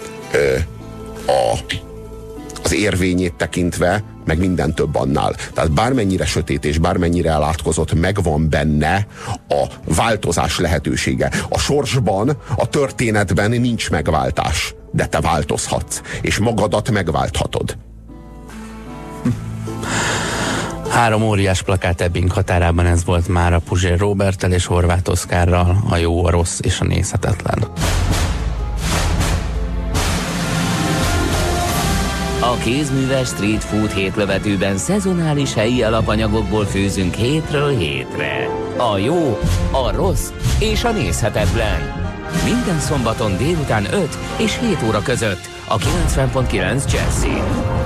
A, az érvényét tekintve, meg minden több annál. Tehát bármennyire sötét és bármennyire elátkozott, megvan benne a változás lehetősége. A sorsban, a történetben nincs megváltás, de te változhatsz, és magadat megválthatod. Három óriás plakát Ebbing határában, ez volt már a Puzsér Róberttel és Horváth Oszkárral, a jó, a rossz és a nézhetetlen. A kézműves street food hétlövetőben szezonális helyi alapanyagokból főzünk hétről hétre. A jó, a rossz és a nézhetetlen. Minden szombaton délután öt és hét óra között a kilencven pont kilenc Jazzin.